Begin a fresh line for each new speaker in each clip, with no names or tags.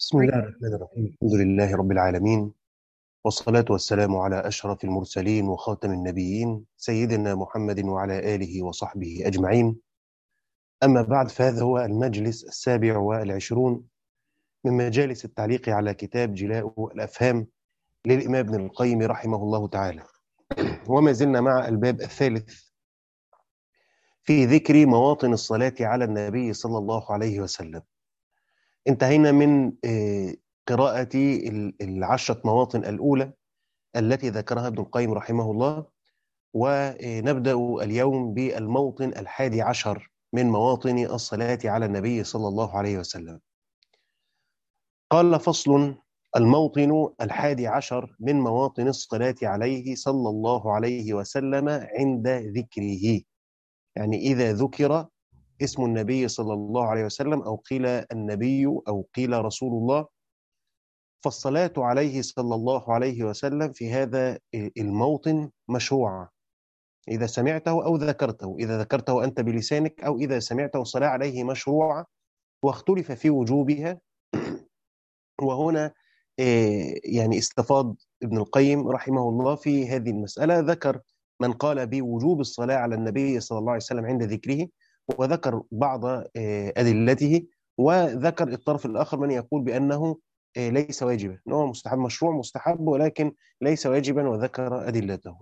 بسم الله الرحمن الرحيم. الحمد لله رب العالمين، والصلاة والسلام على أشرف المرسلين وخاتم النبيين سيدنا محمد وعلى آله وصحبه أجمعين. أما بعد، فهذا هو المجلس 27 من مجالس التعليق على كتاب جلاء الأفهام للإمام ابن القيم رحمه الله تعالى. وما زلنا مع الباب الثالث في ذكر مواطن الصلاة على النبي صلى الله عليه وسلم. انتهينا من قراءة العشرة مواطن الأولى التي ذكرها ابن القيم رحمه الله، ونبدأ اليوم بالموطن 11 من مواطن الصلاة على النبي صلى الله عليه وسلم. قال: فصل: الموطن 11 من مواطن الصلاة عليه صلى الله عليه وسلم عند ذكره، يعني إذا ذكر اسم النبي صلى الله عليه وسلم أو قيل النبي أو قيل رسول الله، فالصلاة عليه صلى الله عليه وسلم في هذا الموطن مشروعة إذا سمعته أو ذكرته، إذا ذكرته أنت بلسانك أو إذا سمعته، الصلاة عليه مشروعة، واختلف في وجوبها. وهنا يعني استفاض ابن القيم رحمه الله في هذه المسألة، ذكر من قال بوجوب الصلاة على النبي صلى الله عليه وسلم عند ذكره، وذكر بعض أدلته، وذكر الطرف الآخر من يقول بأنه ليس واجبا، أنه مستحب، مشروع مستحب ولكن ليس واجبا، وذكر أدلته.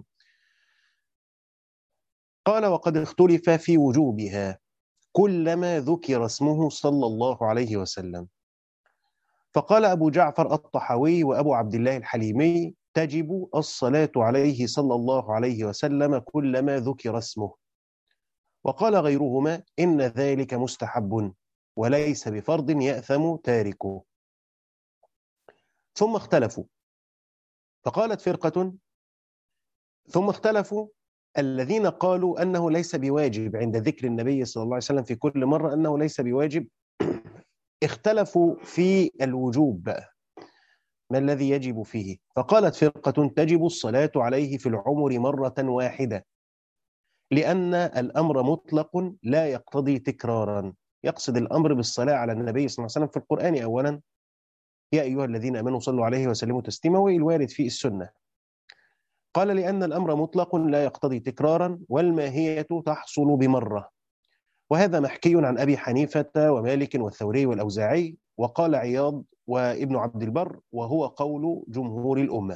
قال: وقد اختلف في وجوبها كلما ذكر اسمه صلى الله عليه وسلم. فقال أبو جعفر الطحاوي وأبو عبد الله الحليمي: تجب الصلاة عليه صلى الله عليه وسلم كلما ذكر اسمه. وقال غيرهما: إن ذلك مستحب وليس بفرض يأثم تاركه. ثم اختلفوا، فقالت فرقة: ثم اختلفوا الذين قالوا أنه ليس بواجب عند ذكر النبي صلى الله عليه وسلم في كل مرة، أنه ليس بواجب، اختلفوا في الوجوب بقى، ما الذي يجب فيه؟ فقالت فرقة: تجب الصلاة عليه في العمر مرة واحدة، لأن الأمر مطلق لا يقتضي تكرارا. يقصد الأمر بالصلاة على النبي صلى الله عليه وسلم في القرآن أولا: يا أيها الذين آمنوا صلوا عليه وسلموا تسليما، والوارد في السنة. قال: لأن الأمر مطلق لا يقتضي تكرارا، والماهية تحصل بمرة. وهذا محكي عن أبي حنيفة ومالك والثوري والأوزاعي، وقال عياض وابن عبد البر، وهو قول جمهور الأمة.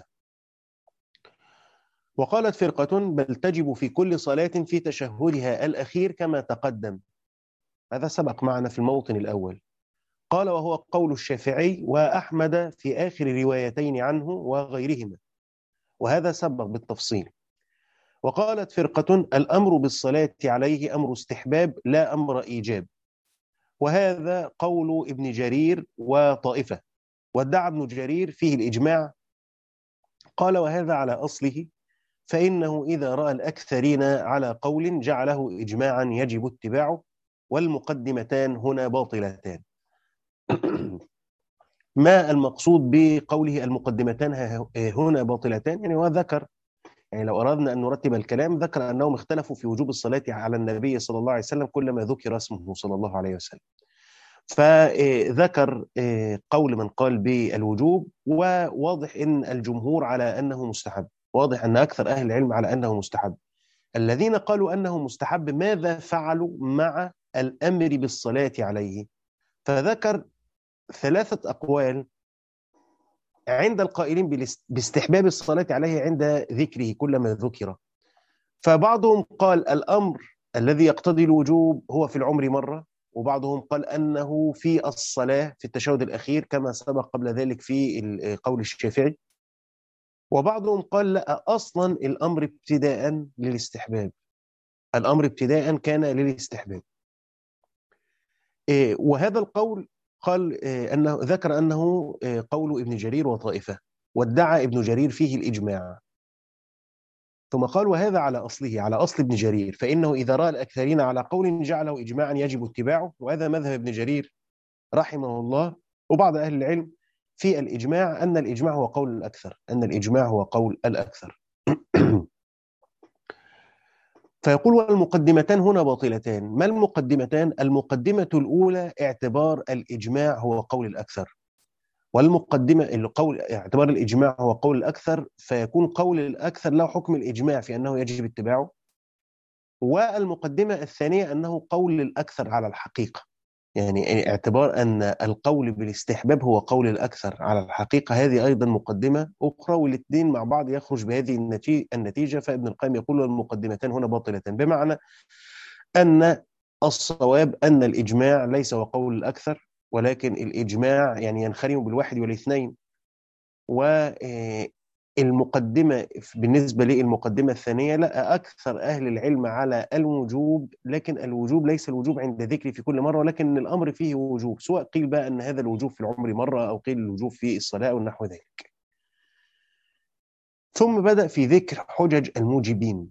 وقالت فرقة: بل تجب في كل صلاة في تشهدها الأخير كما تقدم. هذا سبق معنا في الموطن الأول. قال: وهو قول الشافعي وأحمد في آخر روايتين عنه وغيرهما، وهذا سبق بالتفصيل. وقالت فرقة: الأمر بالصلاة عليه أمر استحباب لا أمر إيجاب، وهذا قول ابن جرير وطائفة، وادعى ابن جرير فيه الإجماع. قال: وهذا على أصله، فإنه إذا رأى الأكثرين على قول جعله إجماعا يجب اتباعه، والمقدمتان هنا باطلتان. ما المقصود بقوله المقدمتان هنا باطلتان؟ يعني هو ذكر، يعني لو أردنا أن نرتب الكلام، ذكر أنهم اختلفوا في وجوب الصلاة على النبي صلى الله عليه وسلم كلما ذكر اسمه صلى الله عليه وسلم. فذكر قول من قال بالوجوب، وواضح أن الجمهور على أنه مستحب، واضح أن أكثر أهل العلم على أنه مستحب. الذين قالوا أنه مستحب ماذا فعلوا مع الأمر بالصلاة عليه؟ فذكر 3 أقوال عند القائلين باستحباب الصلاة عليه عند ذكره كلما ذكر. فبعضهم قال الأمر الذي يقتضي الوجوب هو في العمر مرة، وبعضهم قال أنه في الصلاة في التشهد الأخير كما سبق قبل ذلك في قول الشافعي، وبعضهم قال لا، أصلا الأمر ابتداء للاستحباب، الأمر ابتداء كان للاستحباب. وهذا القول قال أنه ذكر أنه قول ابن جرير وطائفة، وادعى ابن جرير فيه الإجماع. ثم قال: وهذا على أصله، على أصل ابن جرير، فإنه إذا رأى الأكثرين على قول جعله إجماعا يجب اتباعه. وهذا مذهب ابن جرير رحمه الله وبعض أهل العلم في الإجماع، أن الإجماع هو قول الأكثر، أن الإجماع هو قول الأكثر. فيقول: والمقدمتان هنا باطلتان. ما المقدمتان؟ المقدمة الأولى اعتبار الإجماع هو قول الأكثر، والمقدمة اللي قول اعتبار الإجماع هو قول الأكثر، فيكون قول الأكثر له حكم الإجماع في أنه يجب اتباعه. والمقدمة الثانية أنه قول الأكثر على الحقيقة، يعني اعتبار أن القول بالاستحباب هو قول الأكثر على الحقيقة، هذه أيضا مقدمة أخرى، والاثنين مع بعض يخرج بهذه النتيجة. فابن القيم يقول المقدمتان هنا باطلة، بمعنى أن الصواب أن الإجماع ليس هو قول الأكثر، ولكن الإجماع يعني ينخرم بالواحد والاثنين. والمقدمة بالنسبة للمقدمة الثانية، لا، أكثر أهل العلم على الوجوب، لكن الوجوب ليس الوجوب عند ذكري في كل مرة، ولكن الأمر فيه وجوب، سواء قيل بقى أن هذا الوجوب في العمر مرة، أو قيل الوجوب في الصلاة ونحو ذلك. ثم بدأ في ذكر حجج الموجبين.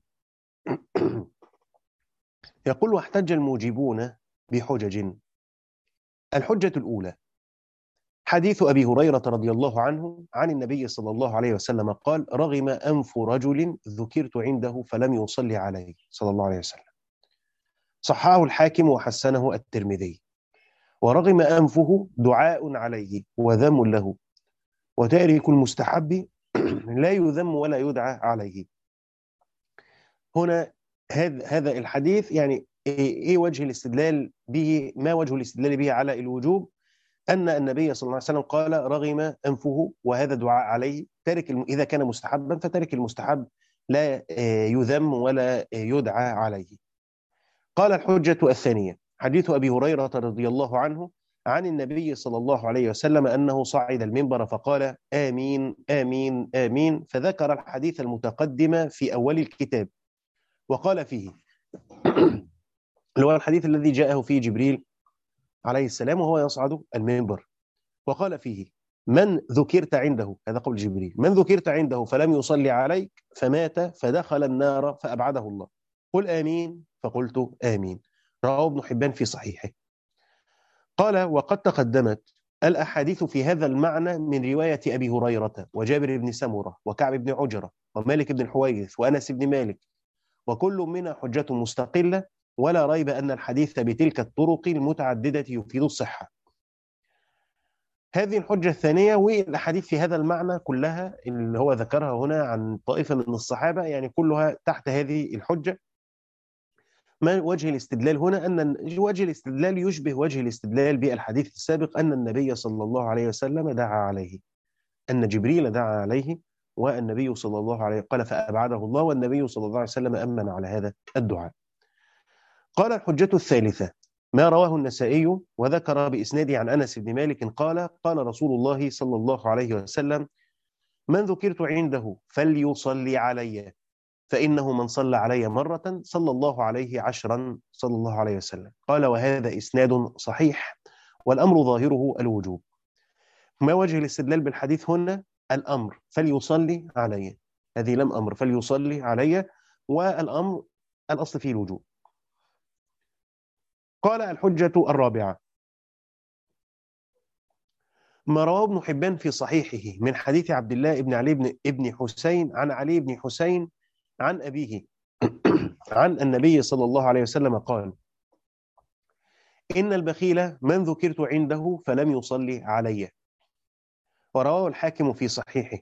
يقول: واحتج الموجبون بحجج. الحجة الأولى حديث أبي هريرة رضي الله عنه عن النبي صلى الله عليه وسلم قال: رغم أنف رجل ذكرت عنده فلم يصلي عليه صلى الله عليه وسلم. صححه الحاكم وحسنه الترمذي. ورغم أنفه دعاء عليه وذم له، وتارك المستحب لا يذم ولا يدعى عليه. هنا هذا الحديث يعني إيه وجه الاستدلال به؟ ما وجه الاستدلال به على الوجوب؟ أن النبي صلى الله عليه وسلم قال: رغم أنفه، وهذا دعاء عليه. إذا كان مستحبا فتارك المستحب لا يذم ولا يدعى عليه. قال: الحجة الثانية حديث أبي هريرة رضي الله عنه عن النبي صلى الله عليه وسلم أنه صعد المنبر فقال: آمين آمين آمين، فذكر الحديث المتقدم في أول الكتاب، وقال فيه اللي هو الحديث الذي جاءه فيه جبريل عليه السلام وهو يصعد المنبر، وقال فيه: من ذكرت عنده، هذا قول جبريل، من ذكرت عنده فلم يصلي عليك فمات فدخل النار فأبعده الله، قل آمين، فقلت آمين. رواه ابن حبان في صحيحه. قال: وقد تقدمت الأحاديث في هذا المعنى من رواية أبي هريرة وجابر بن سمرة وكعب بن عجرة ومالك بن الحويرث وأنس بن مالك، وكل منها حجة مستقلة، ولا ريب أن الحديث بتلك الطرق المتعددة يفيد الصحة. هذه الحجة الثانية، والأحاديث في هذا المعنى كلها اللي هو ذكرها هنا عن طائفة من الصحابة يعني كلها تحت هذه الحجة. ما وجه الاستدلال هنا؟ أن وجه الاستدلال يشبه وجه الاستدلال بالحديث السابق، أن النبي صلى الله عليه وسلم دعا عليه، أن جبريل دعا عليه، والنبي صلى الله عليه قال فأبعده الله، والنبي صلى الله عليه وسلم أمن على هذا الدعاء. قال: الحجة الثالثة ما رواه النسائي وذكر بإسناده عن أنس بن مالك قال: قال رسول الله صلى الله عليه وسلم: من ذكرت عنده فليصلي علي، فإنه من صلى علي مرة صلى الله عليه عشرا، صلى الله عليه وسلم. قال: وهذا إسناد صحيح، والأمر ظاهره الوجوب. ما وجه الاستدلال بالحديث هنا؟ الأمر فليصلي علي، هذه لم أمر فليصلي علي، والأمر الأصل فيه الوجوب. قال: الحجة الرابعة ما رواه ابن حبان في صحيحه من حديث عبد الله بن علي بن حسين عن علي بن حسين عن أبيه عن النبي صلى الله عليه وسلم قال: إن البخيل من ذكرت عنده فلم يصلي علي. ورواه الحاكم في صحيحه،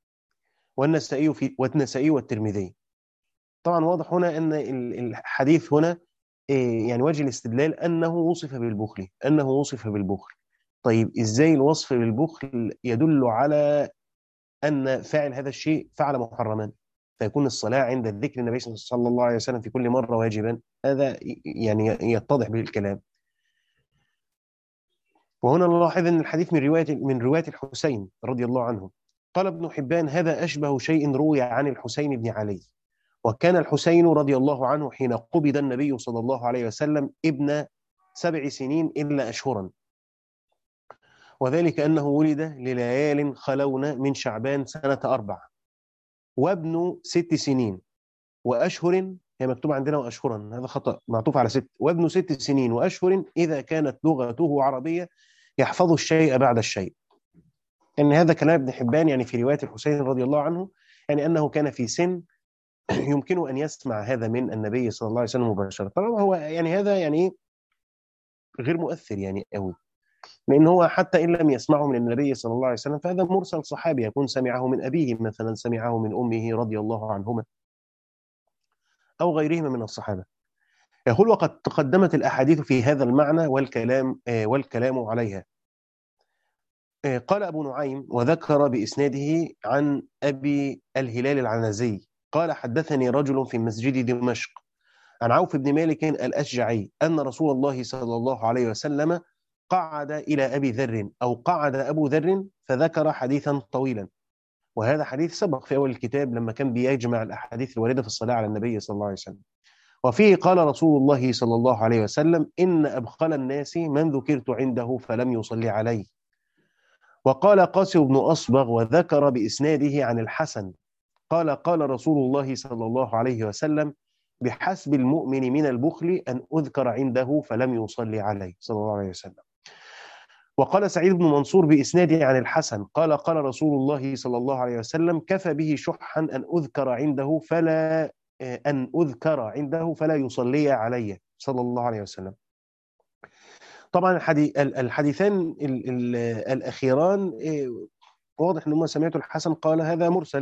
والنسائي والترمذي. طبعا واضح هنا أن الحديث هنا يعني وجه الاستدلال أنه وصف بالبخل، أنه وصف بالبخل. طيب إزاي الوصف بالبخل يدل على أن فاعل هذا الشيء فعل محرما، فيكون الصلاة عند ذكر النبي صلى الله عليه وسلم في كل مرة واجبا؟ هذا يعني يتضح به الكلام. وهنا نلاحظ أن الحديث من رواية الحسين رضي الله عنه. قال ابن حبان: هذا أشبه شيء روي عن الحسين بن علي. وكان الحسين رضي الله عنه حين قبض النبي صلى الله عليه وسلم ابن 7 سنين إلا أشهرا، وذلك أنه ولد لليال خلون من شعبان سنة 4، وابن 6 سنين وأشهر، هي مكتوب عندنا وأشهرا، هذا خطأ، معطوف على 6، وابن 6 سنين وأشهر إذا كانت لغته عربية يحفظ الشيء بعد الشيء. يعني هذا كلام ابن حبان يعني في رواية الحسين رضي الله عنه، يعني أنه كان في سن يمكنه أن يسمع هذا من النبي صلى الله عليه وسلم مباشرة. طبعا هو يعني هذا يعني غير مؤثر يعني قوي، لأن هو حتى إن لم يسمعه من النبي صلى الله عليه وسلم فهذا مرسل صحابي، يكون سمعه من أبيه مثلا، سمعه من أمه رضي الله عنهما، أو غيرهما من الصحابة. يقول: وقد تقدمت الأحاديث في هذا المعنى والكلام عليها. قال أبو نعيم وذكر بإسناده عن أبي الهلال العنزي قال: حدثني رجل في مسجد دمشق عن عوف بن مالك الأشجعي أن رسول الله صلى الله عليه وسلم قعد إلى أبي ذر، أو قعد أبو ذر، فذكر حديثا طويلا. وهذا حديث سبق في أول الكتاب لما كان بيجمع الأحاديث الواردة في الصلاة على النبي صلى الله عليه وسلم. وفيه قال رسول الله صلى الله عليه وسلم: إن أبخل الناس من ذكرت عنده فلم يصلي عليه. وقال قاسم بن أصبغ وذكر بإسناده عن الحسن قال: قال رسول الله صلى الله عليه وسلم: بحسب المؤمن من البخل أن أذكر عنده فلم يصلي عليه، صلى الله عليه وسلم. وقال سعيد بن منصور بإسناده عن الحسن قال: قال رسول الله صلى الله عليه وسلم: كفى به شحا أن أذكر عنده فلا يصلي علي، صلى الله عليه وسلم. طبعا الحديثان الأخيران واضح أنهم سمعتوا الحسن قال هذا مرسل.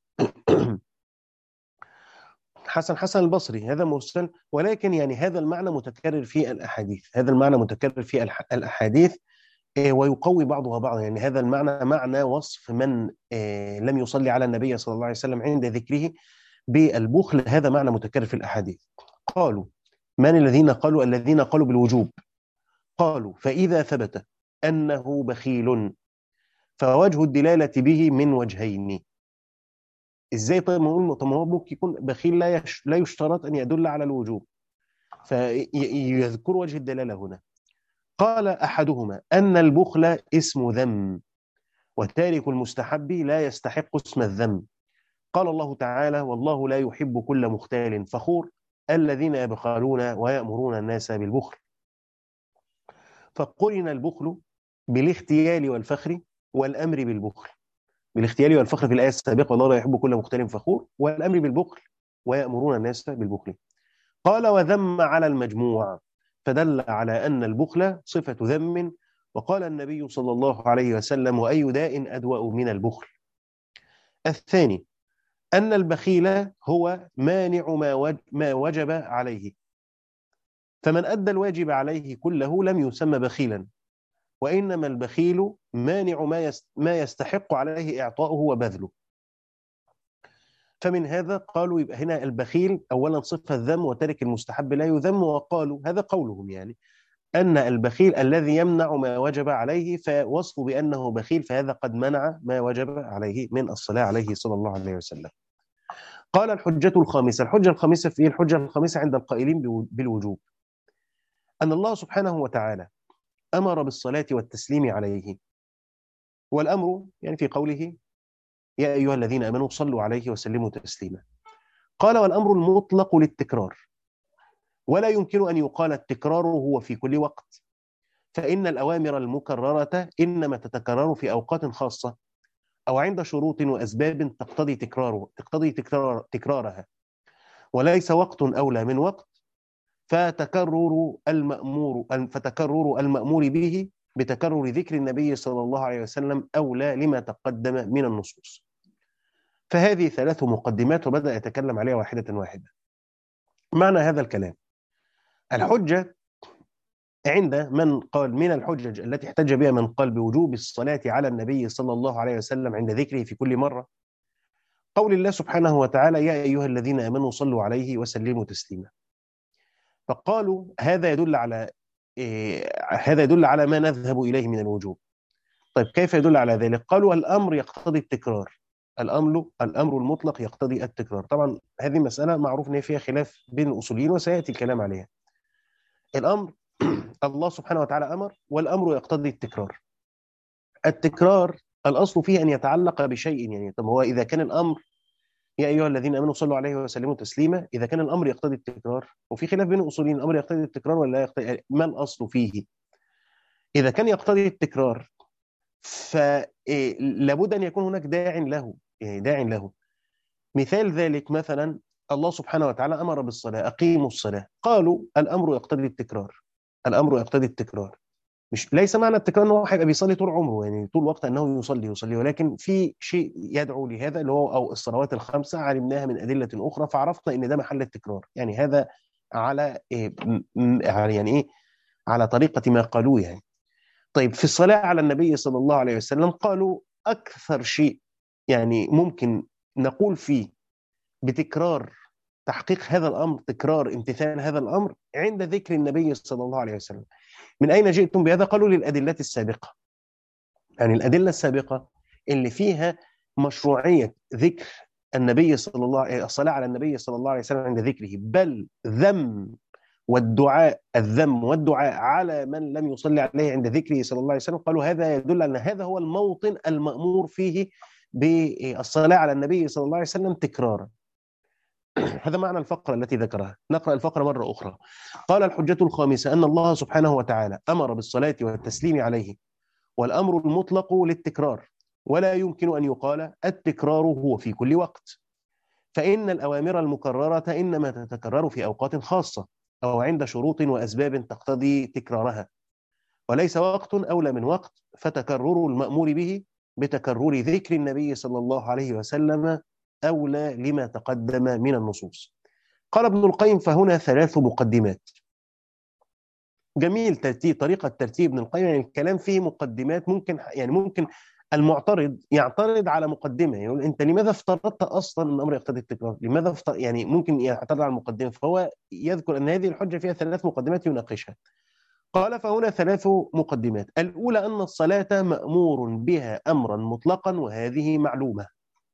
حسن البصري هذا مرسل، ولكن يعني هذا المعنى متكرر في الأحاديث، هذا المعنى متكرر في الأحاديث، ويقوي بعضها بعضا. يعني هذا المعنى معنى وصف من لم يصلي على النبي صلى الله عليه وسلم عند ذكره بالبخل، هذا معنى متكرر في الأحاديث. قالوا: من الذين قالوا؟ الذين قالوا بالوجوب. قالوا: فإذا ثبت أنه بخيل فوجه الدلالة به من وجهين. ازاي؟ طيب ما هو ممكن يكون بخيل لا يشترط ان يدل على الوجوب، فيذكر وجه الدلاله هنا. قال: احدهما ان البخل اسم ذم، وتارك المستحب لا يستحق اسم الذم. قال الله تعالى: والله لا يحب كل مختال فخور الذين يبخلون ويأمرون الناس بالبخل. فقرن البخل بالاختيال والفخر والامر بالبخل، بالاختيال والفخر في الآية السابقة: والله لا يحب كل مختال فخور، والأمر بالبخل ويأمرون الناس بالبخل. قال: وذم على المجموع، فدل على أن البخل صفة ذم. وقال النبي صلى الله عليه وسلم: وأي داء أدوأ من البخل. الثاني أن البخيل هو مانع ما وجب عليه، فمن أدى الواجب عليه كله لم يسمى بخيلا، وإنما البخيل مانع ما يستحق عليه إعطاؤه وبذله. فمن هذا قالوا يبقى هنا البخيل أولا صفة ذم، وترك المستحب لا يذم. وقالوا هذا قولهم يعني أن البخيل الذي يمنع ما وجب عليه، فوصفه بأنه بخيل فهذا قد منع ما وجب عليه من الصلاة عليه صلى الله عليه وسلم. قال: الحجة الخامسة. الحجة الخامسة في الحجة الخامسة عند القائلين بالوجوب أن الله سبحانه وتعالى أمر بالصلاة والتسليم عليه، والأمر يعني في قوله: يا أيها الذين آمنوا صلوا عليه وسلموا تسليما. قال: والأمر المطلق للتكرار، ولا يمكن أن يقال التكرار هو في كل وقت، فإن الأوامر المكررة إنما تتكرر في أوقات خاصة أو عند شروط وأسباب تقتضي تكرارها، وليس وقت أولى من وقت. فتكرر المأمور به بتكرر ذكر النبي صلى الله عليه وسلم أولى لما تقدم من النصوص. فهذه ثلاث مقدمات، وبدأ يتكلم عليها واحدة واحدة. معنى هذا الكلام: الحجة عند من قال من الحجج التي احتج بها من قال بوجوب الصلاة على النبي صلى الله عليه وسلم عند ذكره في كل مرة، قول الله سبحانه وتعالى: يا أيها الذين آمنوا صلوا عليه وسلموا تسليما. فقالوا هذا يدل على ما نذهب إليه من الوجوب. طيب كيف يدل على ذلك؟ قالوا: الأمر يقتضي التكرار، الأمر المطلق يقتضي التكرار. طبعا هذه مسألة معروف أن فيها خلاف بين الأصوليين وسيأتي الكلام عليها. الأمر الله سبحانه وتعالى أمر، والأمر يقتضي التكرار. التكرار الأصل فيه أن يتعلق بشيء، يعني طب هو إذا كان الأمر يا أيها الذين آمنوا صلوا عليه وسلموا تسليما، إذا كان الأمر يقتضي التكرار، وفي خلاف بين الأصوليين: الأمر يقتضي التكرار ولا لا يقتضي؟ ما الأصل فيه؟ إذا كان يقتضي التكرار فلابد أن يكون هناك داع له، يعني داع له. مثال ذلك مثلا الله سبحانه وتعالى أمر بالصلاة: أقيموا الصلاة. قالوا: الأمر يقتضي التكرار، الأمر يقتضي التكرار. مش ليس معنى التكرار ان هو هيبقى بيصلي طول عمره، يعني طول الوقت انه يصلي، ولكن في شيء يدعو لهذا اللي هو او الصلوات الخمسه علمناها من ادله اخرى فعرفنا ان ده محل التكرار، يعني هذا على يعني ايه، على طريقه ما قالوه يعني. طيب في الصلاه على النبي صلى الله عليه وسلم قالوا اكثر شيء يعني ممكن نقول فيه بتكرار تحقيق هذا الامر، تكرار امتثال هذا الامر عند ذكر النبي صلى الله عليه وسلم. من أين جئتم بهذا؟ قالوا للأدلة السابقة، يعني الأدلة السابقة اللي فيها مشروعية ذكر النبي صلى الله عليه، الصلاة على النبي صلى الله عليه وسلم عند ذكره، بل ذم والدعاء، الذم والدعاء على من لم يصلي عليه عند ذكره صلى الله عليه وسلم، قالوا هذا يدل أن هذا هو الموطن المأمور فيه بالصلاة على النبي صلى الله عليه وسلم تكرارا. هذا معنى الفقرة التي ذكرها. نقرأ الفقرة مرة أخرى. قال الحجة الخامسة أن الله سبحانه وتعالى أمر بالصلاة والتسليم عليه، والأمر المطلق للتكرار، ولا يمكن أن يقال التكرار هو في كل وقت، فإن الأوامر المكررة إنما تتكرر في أوقات خاصة أو عند شروط وأسباب تقتضي تكرارها، وليس وقت أولى من وقت، فتكرر المأمور به بتكرر ذكر النبي صلى الله عليه وسلم أولى لما تقدم من النصوص. قال ابن القيم فهنا ثلاث مقدمات. جميل ترتيب، طريقة ترتيب ابن القيم، يعني الكلام فيه مقدمات، ممكن المعترض يعترض على مقدمة، يقول أنت لماذا افترضت أصلا أن الأمر يقتضي التكرار؟ لماذا يعني ممكن يعترض على المقدمة، فهو يذكر أن هذه الحجة فيها ثلاث مقدمات يناقشها. قال فهنا ثلاث مقدمات. الأولى أن الصلاة مأمور بها أمرا مطلقا، وهذه معلومة،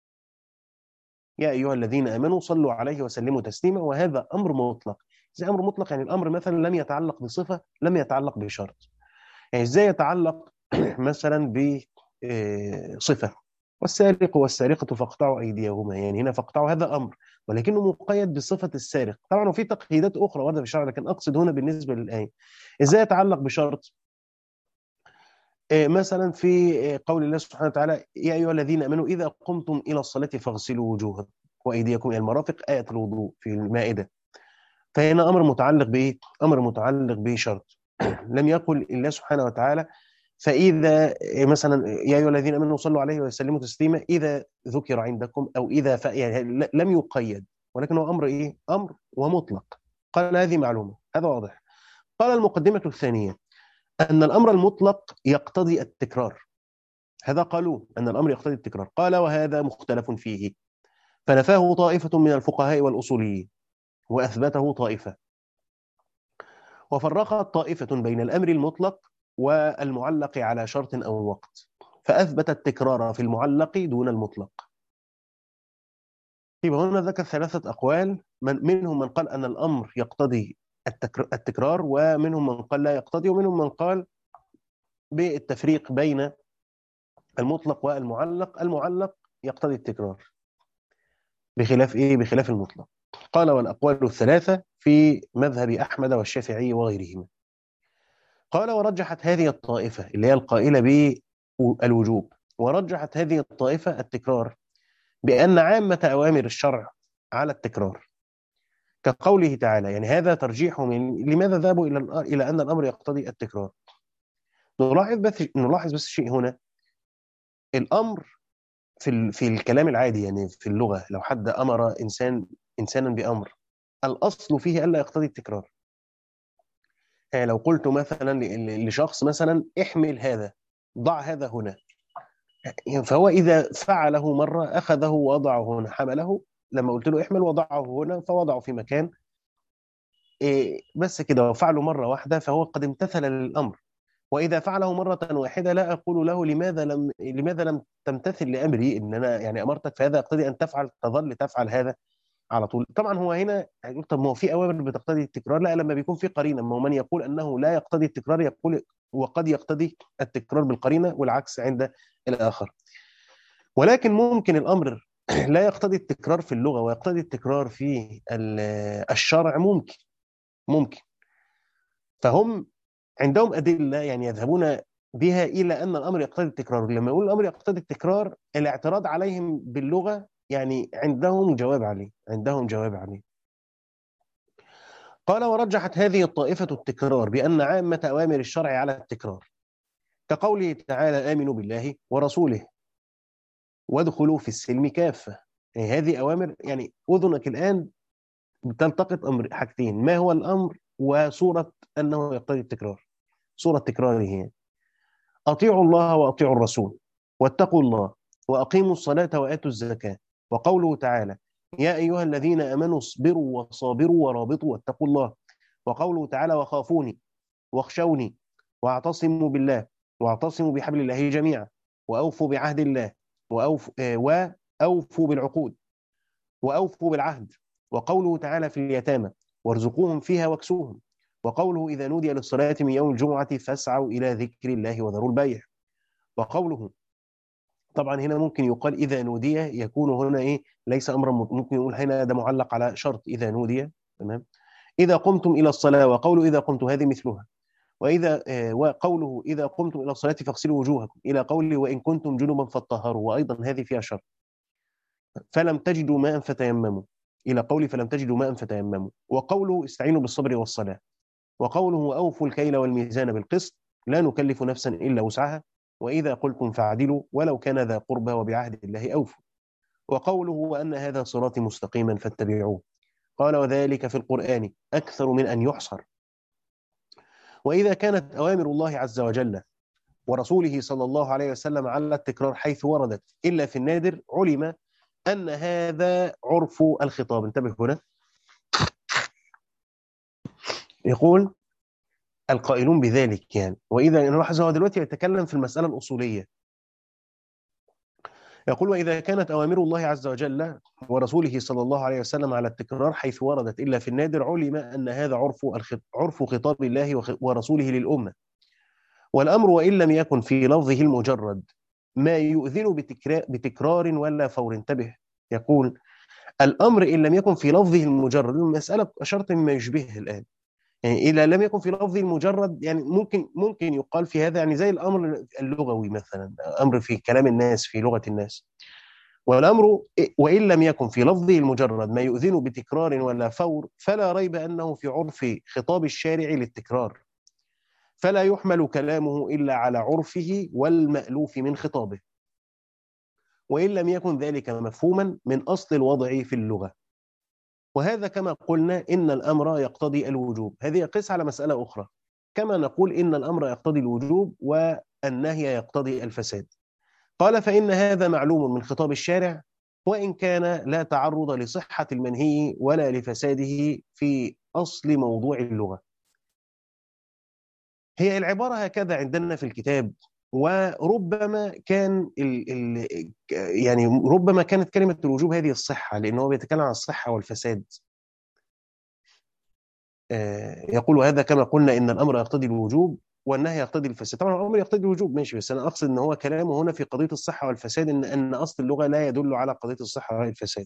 يا أيها الذين آمنوا صلوا عليه وسلموا تسليما، وهذا أمر مطلق. زي أمر مطلق يعني الأمر مثلا لم يتعلق بصفة، لم يتعلق بشرط. يعني ازاي يتعلق مثلا بصفة والسارق والسارقة فاقطعوا أيديهما، يعني هنا فاقطعوا هذا أمر ولكنه مقيد بصفة السارق. طبعا وفي تقييدات أخرى واردة في الشرع، لكن أقصد هنا بالنسبة للآية ازاي يتعلق بشرط. مثلا في قول الله سبحانه وتعالى يا أيها الذين آمنوا إذا قمتم إلى الصلاة فاغسلوا وجوهكم وأيديكم إلى المرافق، آية الوضوء في المائدة. فهنا أمر متعلق بإيه؟ أمر متعلق بشرط. لم يقل الله سبحانه وتعالى فإذا مثلا يا أيها الذين آمنوا صلوا عليه وسلموا تسليما إذا ذكر عندكم أو إذا يعني لم يقيد، ولكن هو أمر إيه؟ أمر ومطلق. قال هذه معلومة، هذا واضح. قال المقدمة الثانية أن الأمر المطلق يقتضي التكرار، هذا قالوا أن الأمر يقتضي التكرار. قال وهذا مختلف فيه، فنفاه طائفة من الفقهاء والأصوليين وأثبته طائفة، وفرقت طائفة بين الأمر المطلق والمعلق على شرط أو وقت، فأثبت التكرار في المعلق دون المطلق. يبقى هنا ذكر ثلاثة أقوال، منهم من قال أن الأمر يقتضي التكرار، ومنهم من قال لا يقتضي، ومنهم من قال بالتفريق بين المطلق والمعلق. المعلق يقتضي التكرار بخلاف إيه؟ بخلاف المطلق. قال والأقوال الثلاثة في مذهب أحمد والشافعي وغيرهما. قال ورجحت هذه الطائفة اللي هي القائلة بالوجوب، ورجحت هذه الطائفة التكرار بأن عامة أوامر الشرع على التكرار، كقوله تعالى، يعني هذا ترجيح من لماذا ذهبوا إلى أن الأمر يقتضي التكرار. نلاحظ بس شيء هنا. الأمر في الكلام العادي، يعني في اللغة، لو حد أمر إنسانا بأمر الأصل فيه ألا يقتضي التكرار. يعني لو قلت مثلا لشخص مثلا احمل هذا، ضع هذا هنا، فهو إذا فعله مرة أخذه ووضعه هنا، حمله، لما قلت له احمل وضعه هنا فوضعه في مكان، بس كده، وفعله مرة واحدة فهو قد امتثل للأمر. وإذا فعله مرة واحدة لا أقول له لماذا لم تمتثل لأمري، إن أنا يعني أمرتك فهذا يقتضي أن تفعل، تظل تفعل هذا على طول. طبعا هو هنا هيقول طب ما هو في أوامر بتقتضي التكرار، لا لما بيكون في قرينة، ما هو من يقول أنه لا يقتضي التكرار يقول وقد يقتضي التكرار بالقرينة، والعكس عند الآخر. ولكن ممكن الأمر لا يقتضي التكرار في اللغة ويقتضي التكرار في الشرع، ممكن. فهم عندهم أدلة يعني يذهبون بها إلى أن الأمر يقتضي التكرار. لما يقول الأمر يقتضي التكرار، الاعتراض عليهم باللغة يعني عندهم جواب عليه. قال ورجحت هذه الطائفة التكرار بأن عامة أوامر الشرع على التكرار، كقوله تعالى آمنوا بالله ورسوله وادخلوا في السلم كافة. يعني هذه أوامر، يعني أذنك الآن بتلتقط أمر حاجتين: ما هو الأمر، وصورة أنه يقتضي التكرار، صورة تكراره يعني. أطيعوا الله وأطيعوا الرسول واتقوا الله وأقيموا الصلاة وآتوا الزكاة. وقوله تعالى يا أيها الذين آمنوا اصبروا وصابروا ورابطوا واتقوا الله. وقوله تعالى وخافوني واخشوني واعتصموا بالله واعتصموا بحبل الله جميعا وأوفوا بعهد الله وأوفوا بالعقود وأوفوا بالعهد. وقوله تعالى في اليتامى وارزقوهم فيها واكسوهم. وقوله إذا نودي للصلاة من يوم الجمعة فاسعوا إلى ذكر الله وذروا البيع. وقوله، طبعا هنا ممكن يقال إذا نودي، يكون هنا إيه، ليس أمرا ممكن يقول هنا ده معلق على شرط إذا نودي. تمام. إذا قمتم إلى الصلاة، وقوله إذا قمتم هذه مثلها. وقوله إذا قمتم إلى الصلاة فاغسلوا وجوهكم، إلى قوله وإن كنتم جنبا فاطهروا، وأيضا هذه فيها شرط. فلم تجدوا ماء فتيمموا، إلى قوله فلم تجدوا ماء فتيمموا. وقوله استعينوا بالصبر والصلاة. وقوله وأوفوا الكيل والميزان بالقسط لا نكلف نفسا إلا وسعها وإذا قلتم فاعدلوا ولو كان ذا قربى وبعهد الله أوفوا. وقوله وأن هذا صراطي مستقيما فاتبعوه. قال وذلك في القرآن أكثر من أن يحصر. وإذا كانت أوامر الله عز وجل ورسوله صلى الله عليه وسلم على التكرار حيث وردت إلا في النادر، علم أن هذا عرف الخطاب. انتبه هنا، يقول القائلون بذلك يعني. وإذا نلاحظ هو دلوقتي يتكلم في المسألة الأصولية، يقول وإذا كانت أوامر الله عز وجل ورسوله صلى الله عليه وسلم على التكرار حيث وردت إلا في النادر، علم أن هذا عرف خطاب الله ورسوله للأمة. والأمر وإن لم يكن في لفظه المجرد ما يؤذن بتكرار ولا فور. انتبه، يقول الأمر إن لم يكن في لفظه المجرد، المسألة أشرت مما يشبهه الآن، يعني إذا لم يكن في لفظه المجرد، يعني ممكن يقال في هذا يعني زي الأمر اللغوي مثلا، أمر في كلام الناس في لغة الناس. والأمر وإن لم يكن في لفظه المجرد ما يؤذن بتكرار ولا فور، فلا ريب أنه في عرف خطاب الشارع للتكرار، فلا يحمل كلامه إلا على عرفه والمألوف من خطابه، وإن لم يكن ذلك مفهوما من أصل الوضع في اللغة. وهذا كما قلنا إن الأمر يقتضي الوجوب، هذه قس على مسألة أخرى، كما نقول إن الأمر يقتضي الوجوب والنهي يقتضي الفساد. قال فإن هذا معلوم من خطاب الشارع، وإن كان لا تعرض لصحة المنهي ولا لفساده في أصل موضوع اللغة. هي العبارة هكذا عندنا في الكتاب، وربما كان يعني ربما كانت كلمة الوجوب هذه الصحة، لأنه بيتكلم عن الصحة والفساد. يقول هذا كما قلنا إن الأمر يقتضي الوجوب والنهي يقتضي الفساد. طبعا الأمر يقتضي الوجوب ماشي، بس أنا أقصد أن هو كلامه هنا في قضية الصحة والفساد، إن أصل اللغة لا يدل على قضية الصحة والفساد.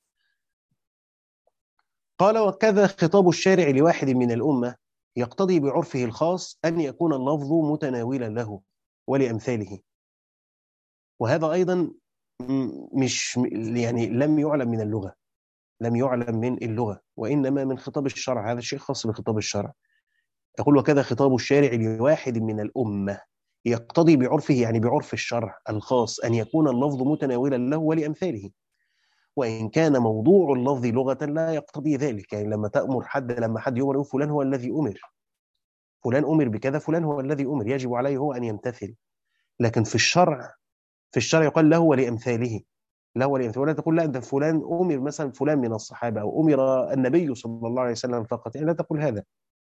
قال وكذا خطاب الشارع لواحد من الأمة يقتضي بعرفه الخاص أن يكون اللفظ متناولا له ولأمثاله. وهذا أيضا مش يعني لم يعلم من اللغة، لم يعلم من اللغة، وإنما من خطاب الشرع، هذا الشيء خاص بخطاب الشرع. يقول وكذا خطاب الشارع لواحد من الأمة يقتضي بعرفه، يعني بعرف الشرع الخاص، أن يكون اللفظ متناولا له ولأمثاله، وإن كان موضوع اللفظ لغة لا يقتضي ذلك. يعني لما تأمر حد، لما حد يؤمر فلان هو الذي أمر، فلان أمر بكذا، فلان هو الذي أمر، يجب عليه هو أن يمتثل. لكن في الشرع، في الشرع يقال له ولأمثاله، له ولأمثاله، ولا تقول لا ده فلان أمر، مثلا فلان من الصحابة أو أمر النبي صلى الله عليه وسلم فقط، يعني لا تقول هذا.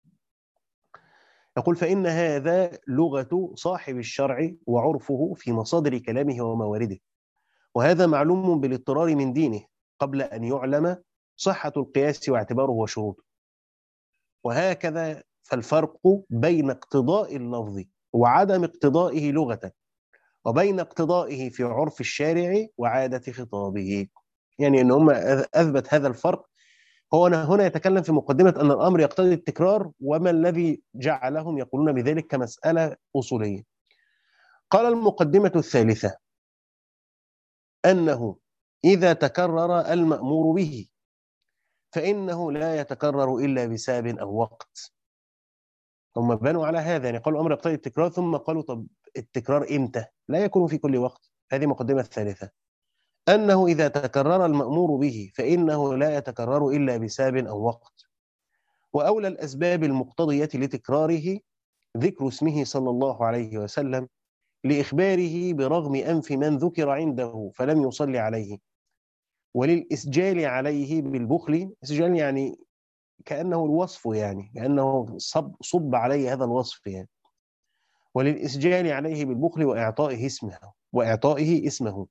يقول فإن هذا لغة صاحب الشرع وعرفه في مصادر كلامه وموارده، وهذا معلوم بالاضطرار من دينه قبل أن يعلم صحة القياس واعتباره وشروطه. وهكذا فالفرق بين اقتضاء اللفظ وعدم اقتضائه لغة، وبين اقتضائه في عرف الشارع وعادة خطابه. يعني ان هم اثبت هذا الفرق. هو هنا يتكلم في مقدمة أن الأمر يقتضي التكرار، وما الذي جعلهم يقولون بذلك كمسألة أصولية. قال المقدمة الثالثة أنه إذا تكرر المأمور به فإنه لا يتكرر إلا بسبب أو وقت. هم بنوا على هذا، يعني قالوا الأمر يقتضي التكرار، ثم قالوا طب التكرار إمتى؟ لا يكون في كل وقت. هذه مقدمة الثالثة، أنه إذا تكرر المأمور به فإنه لا يتكرر إلا بسبب أو وقت، وأولى الأسباب المقتضية لتكراره ذكر اسمه صلى الله عليه وسلم لإخباره برغم أنف من ذكر عنده فلم يصلي عليه، وللإسجال عليه بالبخل. إسجال يعني كأنه الوصف، يعني كأنه صب عليه هذا الوصف يعني. وللإسجال عليه بالبخل وإعطائه اسمه.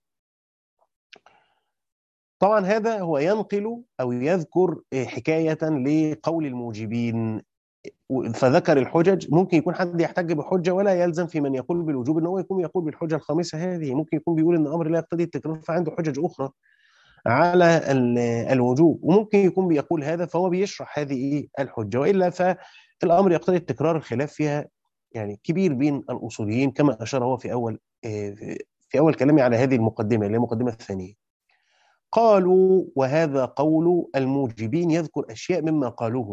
طبعا هذا هو ينقل أو يذكر حكاية لقول الموجبين، فذكر الحجج. ممكن يكون حد يحتج بحجة ولا يلزم في من يقول بالوجوب ان هو يكون يقول بالحجة الخامسة هذه. ممكن يكون بيقول ان الامر لا يقتضي التكرار فعنده حجج اخرى على الوجوب، وممكن يكون بيقول هذا فهو بيشرح هذه الحجة. والا فالامر يقتضي التكرار. الخلاف فيها يعني كبير بين الاصوليين، كما اشار هو في اول كلامي على هذه المقدمة اللي هي المقدمة الثانية. قالوا وهذا قول الموجبين يذكر اشياء مما قالوه.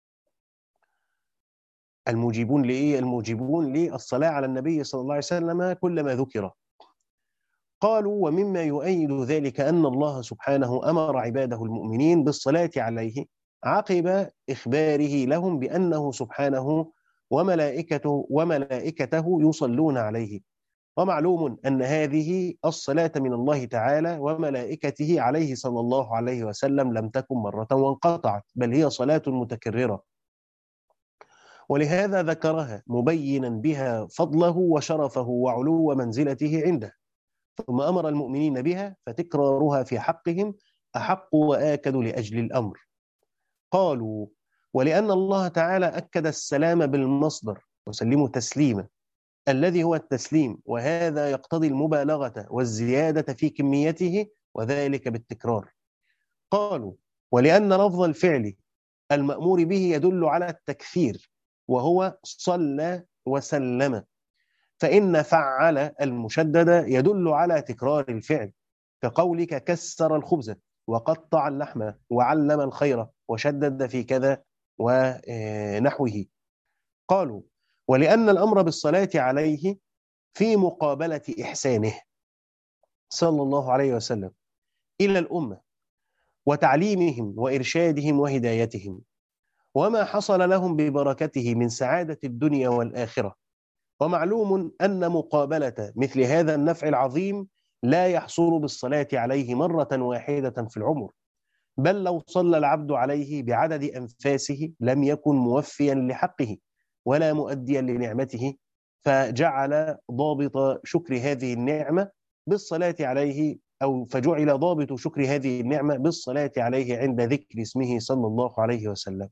الموجبون لإيه؟ الموجبون للصلاة على النبي صلى الله عليه وسلم كلما ذكر. قالوا ومما يؤيد ذلك أن الله سبحانه أمر عباده المؤمنين بالصلاة عليه عقب إخباره لهم بأنه سبحانه وملائكته يصلون عليه. ومعلوم أن هذه الصلاة من الله تعالى وملائكته عليه صلى الله عليه وسلم لم تكن مرة وانقطعت، بل هي صلاة متكررة، ولهذا ذكرها مبينا بها فضله وشرفه وعلو منزلته عنده، ثم أمر المؤمنين بها فتكرارها في حقهم أحق وآكد لأجل الأمر. قالوا ولأن الله تعالى أكد السلام بالمصدر وسلموا تسليما الذي هو التسليم، وهذا يقتضي المبالغة والزيادة في كميته وذلك بالتكرار. قالوا ولأن لفظ الفعل المأمور به يدل على التكثير وهو صلى وسلم، فإن فعل المشدد يدل على تكرار الفعل، كقولك كسر الخبز وقطع اللحم وعلم الخير وشدد في كذا ونحوه. قالوا ولأن الأمر بالصلاة عليه في مقابلة إحسانه صلى الله عليه وسلم إلى الأمة وتعليمهم وإرشادهم وهدايتهم، وما حصل لهم ببركته من سعادة الدنيا والآخرة. ومعلوم أن مقابلة مثل هذا النفع العظيم لا يحصل بالصلاة عليه مرة واحدة في العمر، بل لو صلى العبد عليه بعدد أنفاسه لم يكن موفيا لحقه ولا مؤديا لنعمته، فجعل ضابط شكر هذه النعمة بالصلاة عليه، أو فجعل ضابط شكر هذه النعمة بالصلاة عليه عند ذكر اسمه صلى الله عليه وسلم.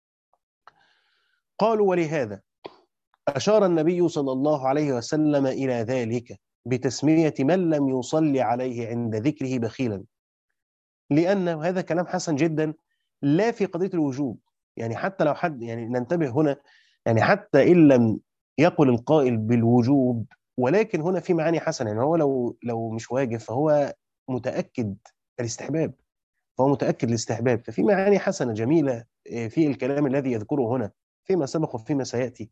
قالوا ولهذا أشار النبي صلى الله عليه وسلم إلى ذلك بتسمية من لم يصلي عليه عند ذكره بخيلا، لأن هذا كلام حسن جدا لا في قضية الوجوب. يعني حتى لو حد، يعني ننتبه هنا، يعني حتى إن لم يقل القائل بالوجوب، ولكن هنا في معاني حسنة. يعني هو لو مش واجب فهو متأكد الاستحباب، ففي معاني حسنة جميلة في الكلام الذي يذكره هنا فيما سبق وفيما سيأتي.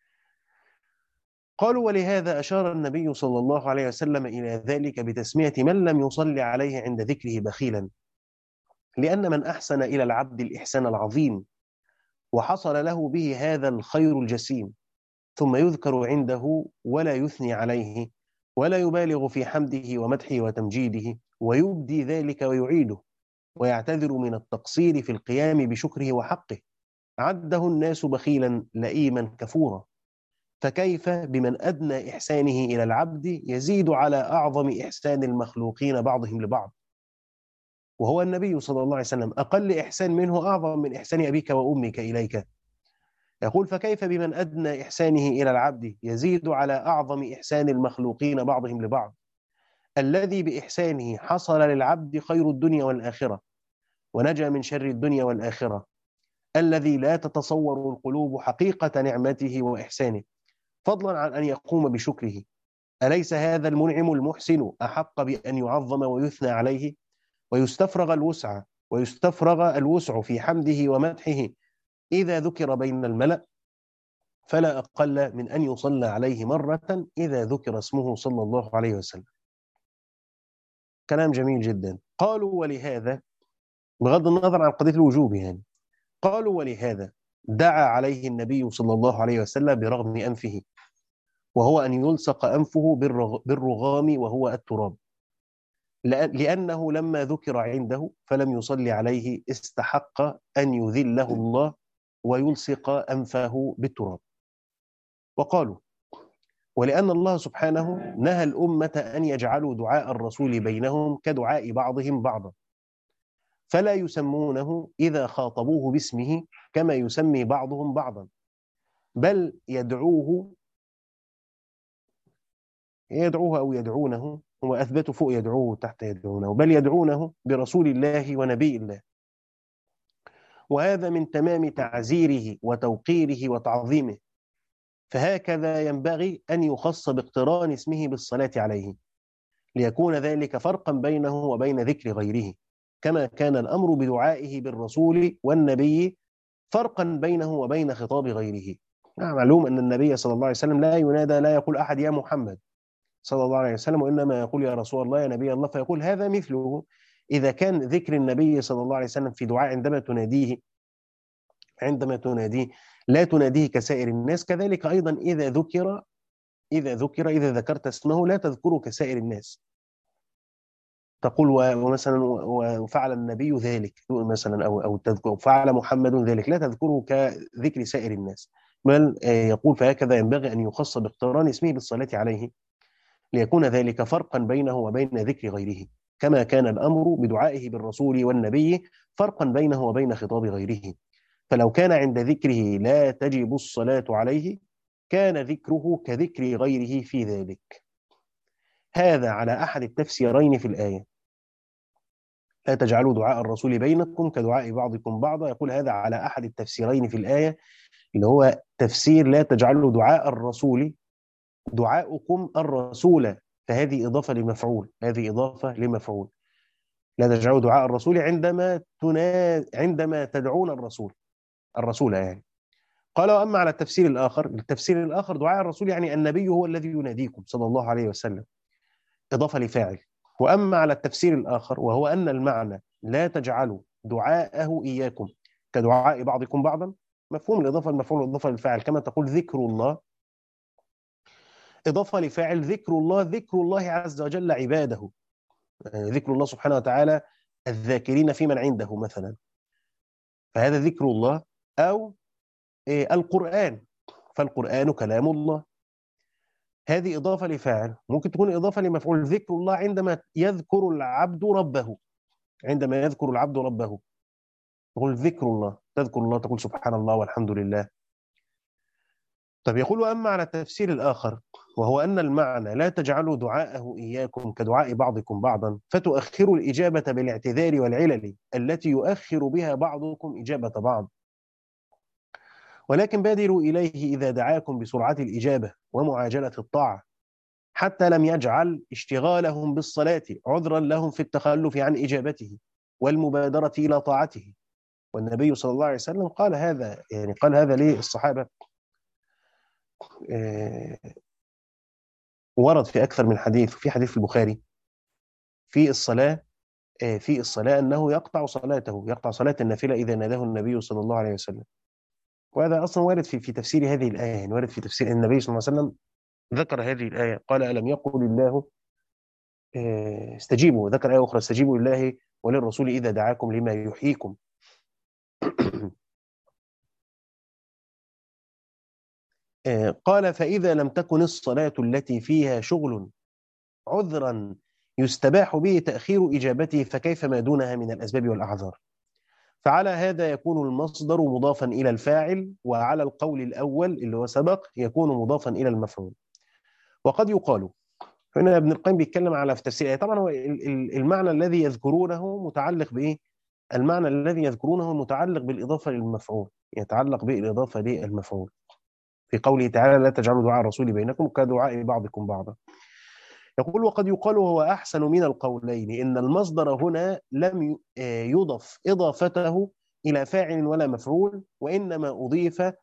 قالوا ولهذا أشار النبي صلى الله عليه وسلم إلى ذلك بتسمية من لم يصلي عليه عند ذكره بخيلا، لأن من أحسن إلى العبد الإحسان العظيم وحصل له به هذا الخير الجسيم ثم يذكر عنده ولا يثني عليه ولا يبالغ في حمده ومدحه وتمجيده ويبدي ذلك ويعيده ويعتذر من التقصير في القيام بشكره وحقه، عده الناس بخيلا لئيما كفورا. فكيف بمن أدنى إحسانه إلى العبد يزيد على أعظم إحسان المخلوقين بعضهم لبعض، وهو النبي صلى الله عليه وسلم. أقل إحسان منه أعظم من إحسان أبيك وأمك إليك. يقول فكيف بمن أدنى إحسانه إلى العبد يزيد على أعظم إحسان المخلوقين بعضهم لبعض، الذي بإحسانه حصل للعبد خير الدنيا والآخرة ونجا من شر الدنيا والآخرة، الذي لا تتصور القلوب حقيقة نعمته وإحسانه فضلا عن أن يقوم بشكره. أليس هذا المنعم المحسن أحق بأن يعظم ويثنى عليه ويستفرغ الوسع في حمده ومدحه إذا ذكر بين الملأ؟ فلا أقل من أن يصلى عليه مرة إذا ذكر اسمه صلى الله عليه وسلم. كلام جميل جدا. قالوا ولهذا، بغض النظر عن قضية الوجوب يعني، قالوا ولهذا دعا عليه النبي صلى الله عليه وسلم برغم أنفه، وهو أن يلصق أنفه بالرغام وهو التراب، لأنه لما ذكر عنده فلم يصلي عليه استحق أن يذله الله ويلصق أنفه بالتراب. وقالوا ولأن الله سبحانه نهى الأمة أن يجعلوا دعاء الرسول بينهم كدعاء بعضهم بعضا، فلا يسمونه إذا خاطبوه باسمه كما يسمي بعضهم بعضا، بل يدعوه أو يدعونه، هو أثبت فوق يدعوه تحت يدعونه، بل يدعونه برسول الله ونبي الله. وهذا من تمام تعزيره وتوقيره وتعظيمه، فهكذا ينبغي أن يخص باقتران اسمه بالصلاة عليه، ليكون ذلك فرقا بينه وبين ذكر غيره، كما كان الأمر بدعائه بالرسول والنبي فرقا بينه وبين خطاب غيره. معلوم أن النبي صلى الله عليه وسلم لا ينادى، لا يقول أحد يا محمد صلى الله عليه وسلم، وإنما يقول يا رسول الله يا نبي الله، فيقول هذا مثله. إذا كان ذكر النبي صلى الله عليه وسلم في دعاء عندما تناديه لا تناديه كسائر الناس، كذلك أيضا إذا ذكرت اسمه لا تذكره كسائر الناس، تقول ومثلا وفعل النبي ذلك مثلا، أو تذكر فعل محمد ذلك، لا تذكره كذكر سائر الناس، بل يقول فهكذا ينبغي أن يخص باقتران اسمه بالصلاة عليه، ليكون ذلك فرقا بينه وبين ذكر غيره، كما كان الأمر بدعائه بالرسول والنبي فرقا بينه وبين خطاب غيره. فلو كان عند ذكره لا تجب الصلاة عليه كان ذكره كذكر غيره في ذلك. هذا على أحد التفسيرين في الآية، لا تجعلوا دعاء الرسول بينكم كدعاء بعضكم بعضا، يقول هذا على أحد التفسيرين في الآية، اللي هو تفسير لا تجعلوا دعاء الرسول دعاؤكم الرسول، فهذه إضافة لمفعول، هذه إضافة لمفعول. لا تجعلوا دعاء الرسول عندما تدعون الرسول يعني. قال وأما على التفسير الآخر دعاء الرسول يعني النبي هو الذي يناديكم صلى الله عليه وسلم، إضافة لفاعل. وأما على التفسير الآخر وهو أن المعنى لا تجعلوا دعاءه إياكم كدعاء بعضكم بعضا، مفهوم الإضافة المفعول والإضافة للفاعل، كما تقول ذكر الله إضافة لفاعل، ذكر الله عز وجل عباده، ذكر الله سبحانه وتعالى الذاكرين في من عنده مثلا، فهذا ذكر الله. أو القرآن، فالقرآن كلام الله، هذه إضافة لفاعل. ممكن تكون إضافة لمفعول، ذكر الله عندما يذكر العبد ربه، تقول ذكر الله، تذكر الله، تقول سبحان الله والحمد لله. طب يقول وأما على التفسير الآخر وهو أن المعنى لا تجعلوا دعاءه إياكم كدعاء بعضكم بعضا، فتؤخروا الإجابة بالاعتذار والعلل التي يؤخر بها بعضكم إجابة بعض، ولكن بادروا إليه إذا دعاكم بسرعة الإجابة ومعاجلة الطاعة، حتى لم يجعل اشتغالهم بالصلاة عذرا لهم في التخلف عن إجابته والمبادرة إلى طاعته. والنبي صلى الله عليه وسلم قال هذا للصحابة، ورد في أكثر من حديث، في حديث في البخاري في الصلاة أنه يقطع صلاة النافلة إذا ناداه النبي صلى الله عليه وسلم. وهذا أصلا وارد في تفسير هذه الآية، يعني وارد في تفسير النبي صلى الله عليه وسلم ذكر هذه الآية، قال ألم يقل الله استجيبوا، ذكر آية أخرى استجيبوا لله وللرسول إذا دعاكم لما يحييكم. قال فإذا لم تكن الصلاة التي فيها شغل عذرا يستباح به تأخير إجابته، فكيف ما دونها من الأسباب والأعذار؟ فعلى هذا يكون المصدر مضافا إلى الفاعل، وعلى القول الأول اللي هو سبق يكون مضافا إلى المفعول. وقد يقال هنا ابن القيم بيتكلم على في تفسير، طبعا هو المعنى الذي يذكرونه متعلق بإيه؟ المعنى الذي يذكرونه متعلق بالإضافة للمفعول، يتعلق بالإضافة للمفعول في قوله تعالى لا تجعلوا دعاء الرسول بينكم كدعاء بعضكم بعضا. يقول وقد يقال وهو أحسن من القولين إن المصدر هنا لم يضف إضافته إلى فاعل ولا مفعول، وإنما أضيف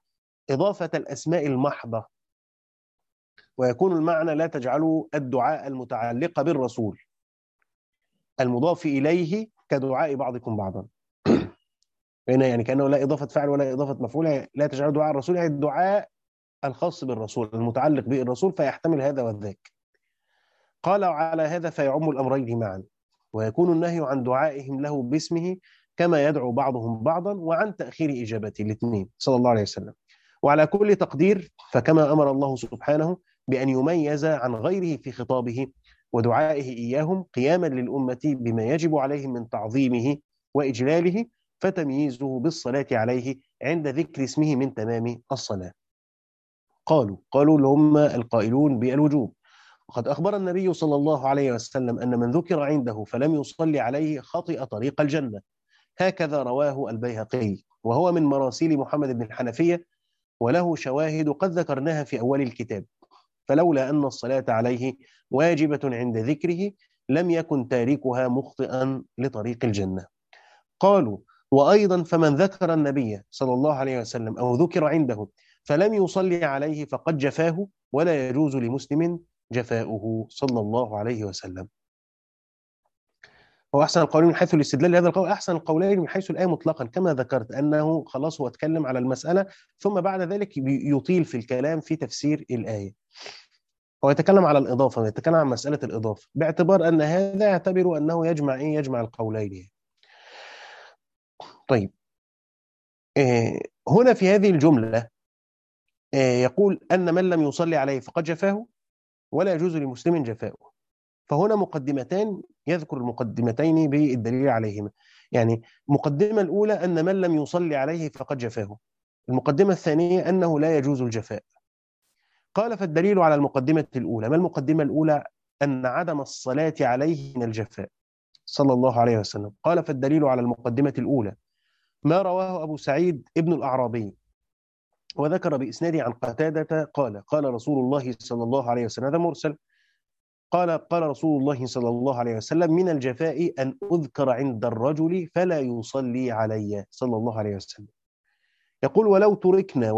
إضافة الأسماء المحضة، ويكون المعنى لا تجعلوا الدعاء المتعلق بالرسول المضاف إليه كدعاء بعضكم بعضا. هنا يعني كأنه لا إضافة فعل ولا إضافة مفعول، لا تجعلوا دعاء الرسول يعني الدعاء الخاص بالرسول المتعلق بالرسول، فيحتمل هذا وذاك. قال وعلى هذا فيعم الأمرين معا، ويكون النهي عن دعائهم له باسمه كما يدعو بعضهم بعضا، وعن تأخير إجابته، الاثنين صلى الله عليه وسلم. وعلى كل تقدير فكما أمر الله سبحانه بأن يميز عن غيره في خطابه ودعائه إياهم قياما للأمة بما يجب عليهم من تعظيمه وإجلاله، فتمييزه بالصلاة عليه عند ذكر اسمه من تمام الصلاة. قالوا لهم القائلون بالوجوب. وقد أخبر النبي صلى الله عليه وسلم أن من ذكر عنده فلم يصلي عليه خطئ طريق الجنة، هكذا رواه البيهقي، وهو من مراسيل محمد بن الحنفية، وله شواهد قد ذكرناها في أول الكتاب. فلولا أن الصلاة عليه واجبة عند ذكره لم يكن تاركها مخطئا لطريق الجنة. قالوا وأيضا فمن ذكر النبي صلى الله عليه وسلم أو ذكر عنده فلم يصلي عليه فقد جفاه، ولا يجوز لمسلم جفاؤه صلى الله عليه وسلم. هو أحسن القولين من حيث الاستدلال لهذا القول أحسن القولين من حيث الآية مطلقا، كما ذكرت أنه خلاص هو اتكلم على المسألة ثم بعد ذلك يطيل في الكلام في تفسير الآية. هو يتكلم على الإضافة ويتكلم عن مسألة الإضافة باعتبار أن هذا يعتبر أنه يجمع القولين. طيب، هنا في هذه الجملة يقول أن من لم يصلي عليه فقد جفاه، ولا يجوز لمسلم جفاؤه. فهنا مقدمتان يذكر المقدمتين بالدليل عليهما. يعني المقدمة الأولى أن من لم يصلي عليه فقد جفاه، المقدمة الثانية أنه لا يجوز الجفاء. قال فالدليل على المقدمة الأولى. ما المقدمة الأولى؟ أن عدم الصلاة عليه من الجفاء صلى الله عليه وسلم. قال فالدليل على المقدمة الأولى ما رواه أبو سعيد ابن الأعرابي، وذكر بإسناده عن قتادة قال قال رسول الله صلى الله عليه وسلم، هذا مرسل، قال رسول الله صلى الله عليه وسلم من الجفاء أن أذكر عند الرجل فلا يصلي علي صلى الله عليه وسلم. يقول ولو تركنا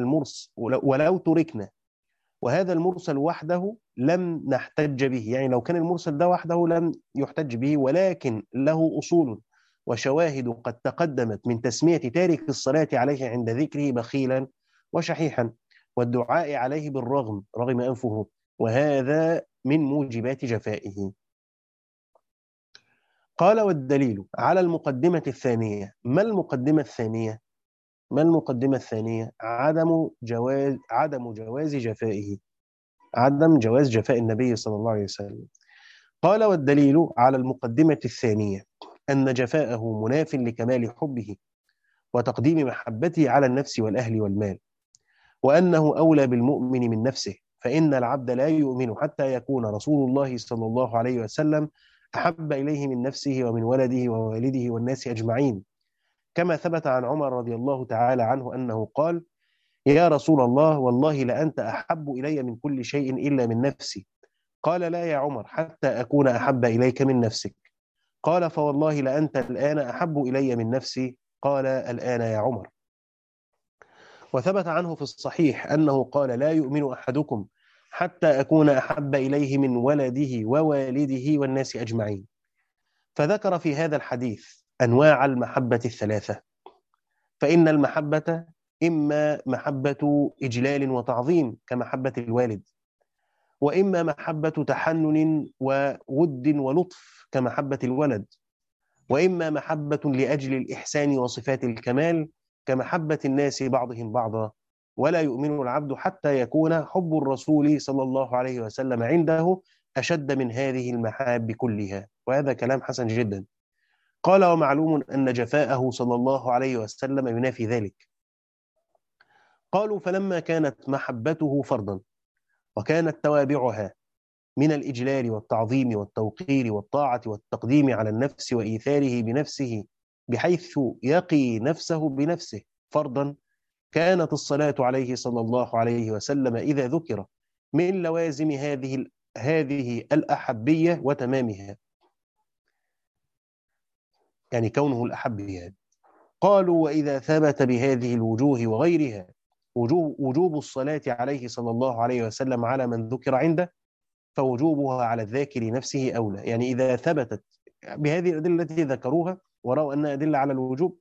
وهذا المرسل وحده لم نحتج به، يعني لو كان المرسل ده وحده لم يحتج به، ولكن له أصول وشواهد قد تقدمت من تسمية تارك الصلاة عليه عند ذكره بخيلا وشحيحا والدعاء عليه بالرغم رغم أنفه، وهذا من موجبات جفائه. قال والدليل على المقدمة الثانية. ما المقدمة الثانية؟ عدم جواز جفائه، عدم جواز جفاء النبي صلى الله عليه وسلم. قال والدليل على المقدمة الثانية أن جفاءه مناف لكمال حبه وتقديم محبته على النفس والأهل والمال، وأنه أولى بالمؤمن من نفسه، فإن العبد لا يؤمن حتى يكون رسول الله صلى الله عليه وسلم أحب إليه من نفسه ومن ولده ووالده والناس أجمعين، كما ثبت عن عمر رضي الله تعالى عنه أنه قال يا رسول الله والله لأنت أحب إلي من كل شيء إلا من نفسي. قال لا يا عمر حتى أكون أحب إليك من نفسك. قال فوالله لأنت الآن أحب إلي من نفسي. قال الآن يا عمر. وثبت عنه في الصحيح أنه قال لا يؤمن أحدكم حتى أكون أحب إليه من ولده ووالده والناس أجمعين. فذكر في هذا الحديث أنواع المحبة الثلاثة، فإن المحبة إما محبة إجلال وتعظيم كمحبة الوالد، وإما محبة تحنن وود ولطف كمحبة الولد، وإما محبة لأجل الإحسان وصفات الكمال كمحبة الناس بعضهم بعضا. ولا يؤمن العبد حتى يكون حب الرسول صلى الله عليه وسلم عنده أشد من هذه المحاب كلها. وهذا كلام حسن جدا. قال ومعلوم أن جفاءه صلى الله عليه وسلم ينافي ذلك. قالوا فلما كانت محبته فرضا وكانت توابعها من الإجلال والتعظيم والتوقير والطاعة والتقديم على النفس وإيثاره بنفسه بحيث يقي نفسه بنفسه فرضا، كانت الصلاة عليه صلى الله عليه وسلم إذا ذكر من لوازم هذه الأحبية وتمامها، يعني كونه الأحب يعني. قالوا وإذا ثبت بهذه الوجوه وغيرها وجوب الصلاة عليه صلى الله عليه وسلم على من ذكر عنده، فوجوبها على الذاكر نفسه أولى. يعني إذا ثبتت بهذه الأدلة التي ذكروها ورأوا أنها أدلة على الوجوب،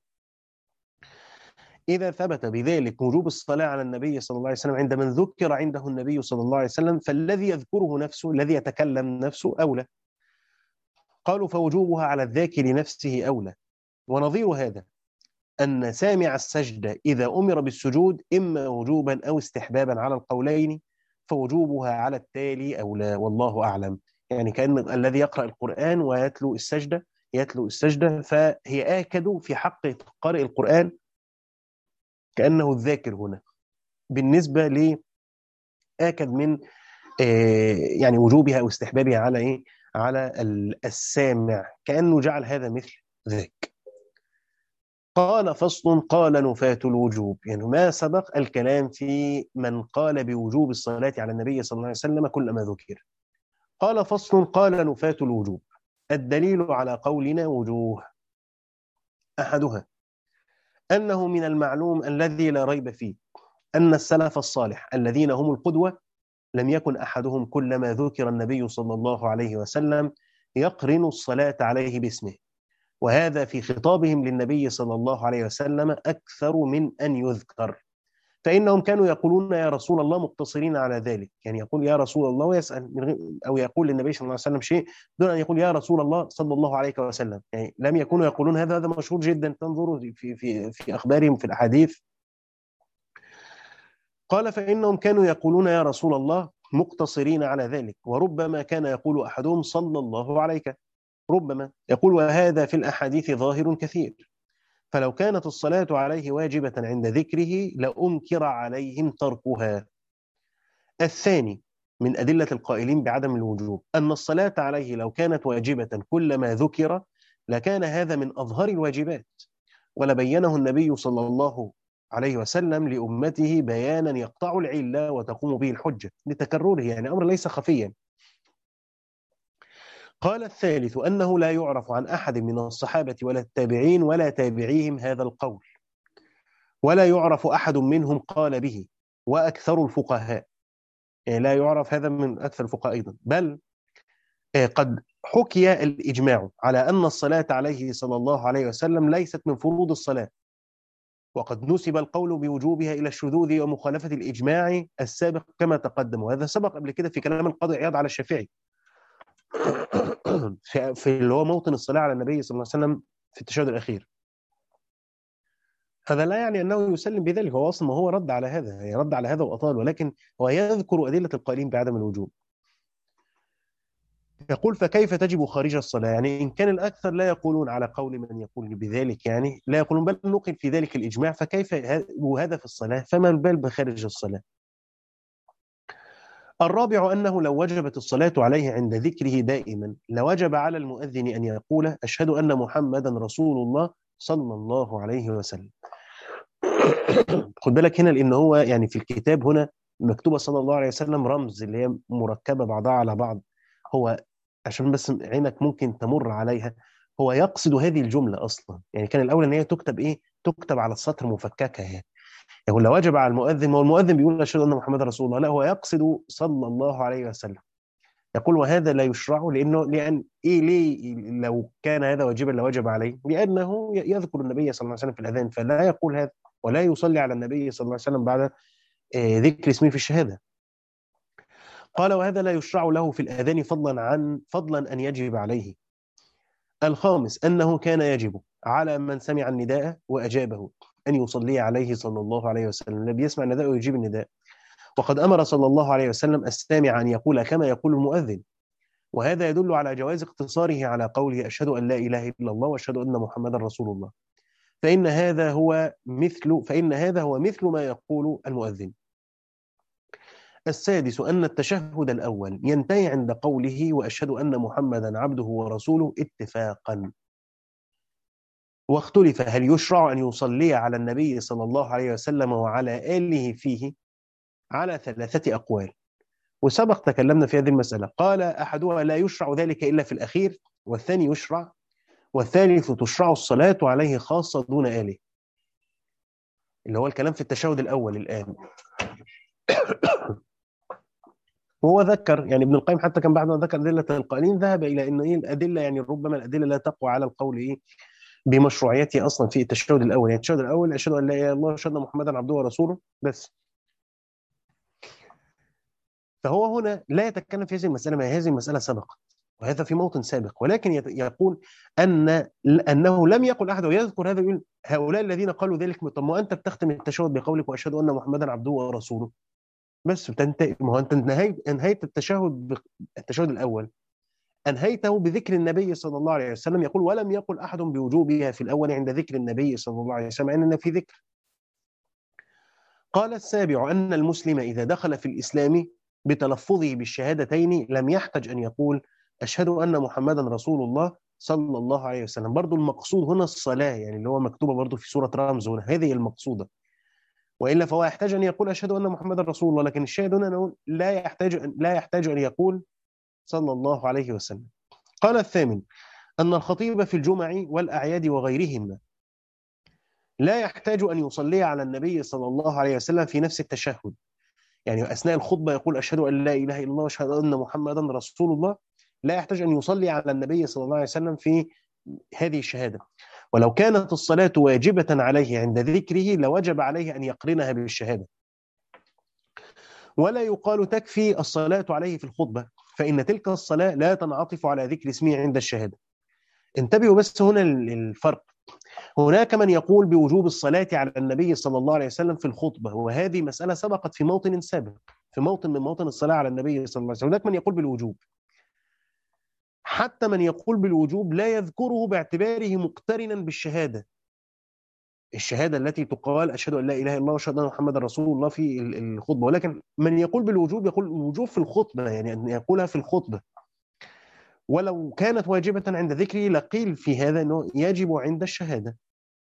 إذا ثبت بذلك وجوب الصلاة على النبي صلى الله عليه وسلم عند من ذكر عنده النبي صلى الله عليه وسلم، فالذي يذكره نفسه، الذي يتكلم نفسه أولى. قالوا فوجوبها على الذاكر نفسه أولى. ونظير هذا أن سامع السجدة إذا أمر بالسجود إما وجوبا أو استحبابا على القولين، فوجوبها على التالي أولى، والله أعلم. يعني كأن الذي يقرأ القرآن ويتلو السجدة، يتلو السجدة، فهي آكد في حق قارئ القرآن كأنه الذاكر هنا، بالنسبة لآكد من يعني وجوبها أو استحبابها على إيه؟ على السامع، كأنه جعل هذا مثل ذاك. قال فصل، قال نفاة الوجوب، يعني ما سبق الكلام في من قال بوجوب الصلاة على النبي صلى الله عليه وسلم كل ما ذكر. قال فصل، قال نفاة الوجوب. الدليل على قولنا وجوه. أحدها أنه من المعلوم الذي لا ريب فيه أن السلف الصالح الذين هم القدوة لم يكن أحدهم كلما ذكر النبي صلى الله عليه وسلم يقرن الصلاة عليه باسمه، وهذا في خطابهم للنبي صلى الله عليه وسلم أكثر من أن يذكر. فإنهم كانوا يقولون يا رسول الله مقتصرين على ذلك، يعني يقول يا رسول الله ويسأل أو يقول للنبي صلى الله عليه وسلم شيء دون أن يقول يا رسول الله صلى الله عليه وسلم. يعني لم يكونوا يقولون هذا. هذا مشهور جدا، تنظروا في أخبارهم في الأحاديث. قال فإنهم كانوا يقولون يا رسول الله مقتصرين على ذلك، وربما كان يقول أحدهم صلى الله عليك، ربما يقول، وهذا في الأحاديث ظاهر كثير. فلو كانت الصلاة عليه واجبة عند ذكره لأنكر عليهم تركها. الثاني من أدلة القائلين بعدم الوجوب أن الصلاة عليه لو كانت واجبة كلما ذكر لكان هذا من أظهر الواجبات، ولبينه النبي صلى الله عليه وسلم لأمته بيانا يقطع العلة وتقوم به الحجة لتكرره، يعني أمر ليس خفيا. قال الثالث أنه لا يعرف عن أحد من الصحابة ولا التابعين ولا تابعيهم هذا القول، ولا يعرف أحد منهم قال به، وأكثر الفقهاء، يعني لا يعرف هذا من أكثر الفقهاء أيضا، بل قد حكي الإجماع على أن الصلاة عليه صلى الله عليه وسلم ليست من فروض الصلاة، وقد نسب القول بوجوبها إلى الشذوذ ومخالفة الإجماع السابق كما تقدم، وهذا سبق قبل كده في كلام القاضي عياض على الشافعي في اللي هو موطن الصلاة على النبي صلى الله عليه وسلم في التشهد الأخير. هذا لا يعني أنه يسلم بذلك، هو أصلا ما هو رد على هذا، يعني رد على هذا وأطال، ولكن هو يذكر أدلة القائلين بعدم الوجوب. يقول فكيف تجب خارج الصلاة؟ يعني إن كان الأكثر لا يقولون على قول من يقول بذلك، يعني لا يقولون، بل نقل في ذلك الإجماع، فكيف وهذا في الصلاة، فما البال بخارج الصلاة؟ الرابع أنه لو وجبت الصلاة عليه عند ذكره دائما لوجب على المؤذن أن يقول أشهد أن محمدا رسول الله صلى الله عليه وسلم. خد بالك هنا، لأن هو يعني في الكتاب هنا مكتوبة صلى الله عليه وسلم رمز اللي هي مركبة بعضها على بعض، هو عشان بس عينك ممكن تمر عليها، هو يقصد هذه الجملة أصلا. يعني كان الأول أن هي تكتب إيه؟ تكتب على السطر مفككة يعني. يقول لو وجب على المؤذن، هو المؤذن بيقول أشهد أن محمد رسول الله، لا هو يقصد صلى الله عليه وسلم. يقول وهذا لا يشرع، لأن إيه ليه لو كان هذا واجبا لوجب عليه؟ لأنه يذكر النبي صلى الله عليه وسلم في الأذان، فلا يقول هذا ولا يصلي على النبي صلى الله عليه وسلم بعد ذكر اسمه في الشهادة. قال وهذا لا يشرع له في الأذان فضلا أن يجب عليه. الخامس أنه كان يجب على من سمع النداء وأجابه أن يصلي عليه صلى الله عليه وسلم، النبي يسمع النداء ويجيب النداء، وقد أمر صلى الله عليه وسلم السامع أن يقول كما يقول المؤذن، وهذا يدل على جواز اقتصاره على قوله أشهد أن لا إله إلا الله وأشهد أن محمدا رسول الله، فإن هذا هو مثل ما يقول المؤذن. السادس أن التشهد الأول ينتهي عند قوله وأشهد أن محمدا عبده ورسوله اتفاقا، واختلف هل يشرع أن يصلي على النبي صلى الله عليه وسلم وعلى آله فيه على 3 أقوال، وسبق تكلمنا في هذه المسألة. قال أحدها لا يشرع ذلك إلا في الأخير، والثاني يشرع، والثالث تشرع الصلاة عليه خاصة دون آله. اللي هو الكلام في التشهد الأول الآن. وهو ذكر يعني ابن القيم حتى كان بعد ما ذكر أدلة القائلين ذهب إلى أن إيه الأدلة، يعني ربما الأدلة لا تقوى على القول إيه بمشروعيته أصلا في التشهد الأول. يعني التشهد الأول أشهد أن لا إله إلا الله وأشهد أن محمدا عبده ورسوله بس. فهو هنا لا يتكلم في هذه المسألة، ما هذه المسألة سبقت وهذا في موطن سابق، ولكن يقول أنه لم يقل أحد، ويذكر هذا يقول هؤلاء الذين قالوا ذلك. طب ما أنت بتختم التشهد بقولك وأشهد أن محمدا عبده ورسوله بس، بتنتهي. ما هو أنت انهيت التشهد الأول أنهيته بذكر النبي صلى الله عليه وسلم. يقول ولم يقل أحد بوجوبها في الأول عند ذكر النبي صلى الله عليه وسلم أننا في ذكر. قال السابع أن المسلم إذا دخل في الإسلام بتلفظه بالشهادتين لم يحتج أن يقول أشهد أن محمدا رسول الله صلى الله عليه وسلم. برضو المقصود هنا الصلاة، يعني اللي هو مكتوبة برضو في سورة رمز هنا، هذه المقصودة. وإلا فهو يحتاج أن يقول أشهد أن محمدا رسول الله، لكن الشاهد هنا نقول لا يحتاج أن يقول صلى الله عليه وسلم. قال الثامن أن الخطيب في الجمع والأعياد وغيرهما لا يحتاج أن يصلي على النبي صلى الله عليه وسلم في نفس التشهد. يعني أثناء الخطبة يقول أشهد أن لا إله إلا الله وأشهد أن محمدا رسول الله، لا يحتاج أن يصلي على النبي صلى الله عليه وسلم في هذه الشهادة. ولو كانت الصلاة واجبة عليه عند ذكره لوجب عليه أن يقرنها بالشهادة. ولا يقال تكفي الصلاة عليه في الخطبة، فإن تلك الصلاة لا تنعطف على ذكر اسمه عند الشهادة. انتبهوا بس هنا الفرق. هناك من يقول بوجوب الصلاة على النبي صلى الله عليه وسلم في الخطبة، وهذه مسألة سبقت في موطن سابق، في موطن من موطن الصلاة على النبي صلى الله عليه وسلم. هناك من يقول بالوجوب، حتى من يقول بالوجوب لا يذكره باعتباره مقترنا بالشهادة، الشهادة التي تقال أشهد أن لا إله إلا الله وأشهد أن محمدا رسول الله في الخطبة. ولكن من يقول بالوجوب يقول الوجوب في الخطبة، يعني أن يقولها في الخطبة. ولو كانت واجبة عند ذكره لقيل في هذا أنه يجب عند الشهادة.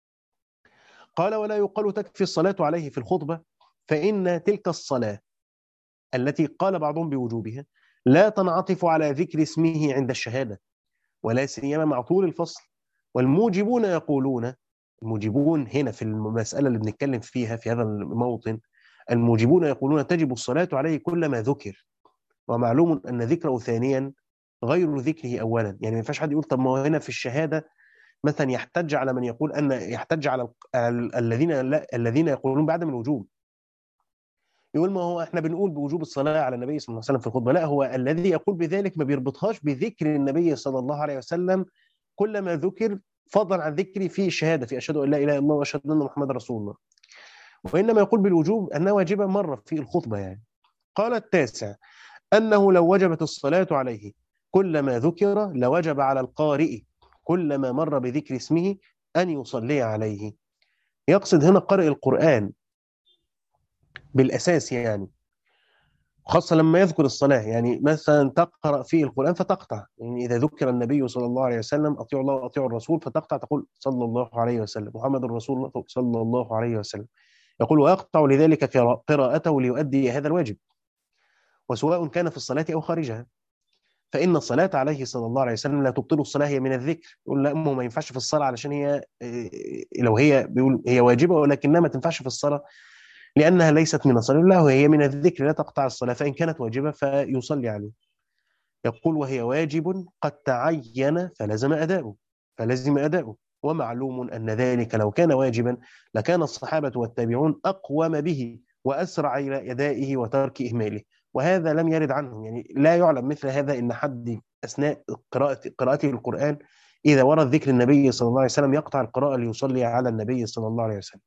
قال ولا يقال تكفي الصلاة عليه في الخطبة، فإن تلك الصلاة التي قال بعضهم بوجوبها لا تنعطف على ذكر اسمه عند الشهادة، ولا سيما مع طول الفصل. والموجبون يقولون، الموجبون هنا في المسألة اللي بنتكلم فيها في هذا الموطن، الموجبون يقولون تجب الصلاة عليه كلما ذكر، ومعلوم أن ذكره ثانيا غير ذكره أولا. يعني ما ينفعش حد يقول طب ما هو هنا في الشهادة مثلا يحتج على من يقول أن يحتج على الذين يقولون بعدم الوجوب، يقول ما هو احنا بنقول بوجوب الصلاة على النبي صلى الله عليه وسلم في الخطبة. لا، هو الذي يقول بذلك ما بيربطهاش بذكر النبي صلى الله عليه وسلم كلما ذكر، فضلا عن ذكري في الشهادة في أشهد أن لا إله إلا الله وأشهد أن محمد رسول الله، وإنما يقول بالوجوب أنها واجبة مرة في الخطبة يعني. قال التاسع أنه لو وجبت الصلاة عليه كلما ذكر لوجب على القارئ كلما مر بذكر اسمه أن يصلي عليه. يقصد هنا قارئ القرآن بالأساس، يعني خاصة لما يذكر الصلاة. يعني مثلا تقرأ في القرآن فتقطع، يعني إذا ذكر النبي صلى الله عليه وسلم أطيعوا الله وأطيعوا الرسول فتقطع تقول صلى الله عليه وسلم محمد رسول الله صلى الله عليه وسلم. يقول ويقطع لذلك قراءته ليؤدي هذا الواجب، وسواء كان في الصلاة أو خارجها. فإن الصلاة عليه صلى الله عليه وسلم لا تبطل الصلاة، هي من الذكر. يقول لا ما ينفعش في الصلاة علشان هي لو هي بيقول هي واجبة ولكنها ما تنفعش في الصلاة لأنها ليست من الصلاة، لا هي من الذكر لا تقطع الصلاة، فإن كانت واجبة فيصلي عليه. يقول وهي واجب قد تعين فلزم أداؤه. ومعلوم أن ذلك لو كان واجبا لكان الصحابة والتابعون أقوم به وأسرع إلى أدائه وترك إهماله، وهذا لم يرد عنهم. يعني لا يعلم مثل هذا إن حد أثناء قراءته القرآن إذا ورد ذكر النبي صلى الله عليه وسلم يقطع القراءة ليصلي على النبي صلى الله عليه وسلم.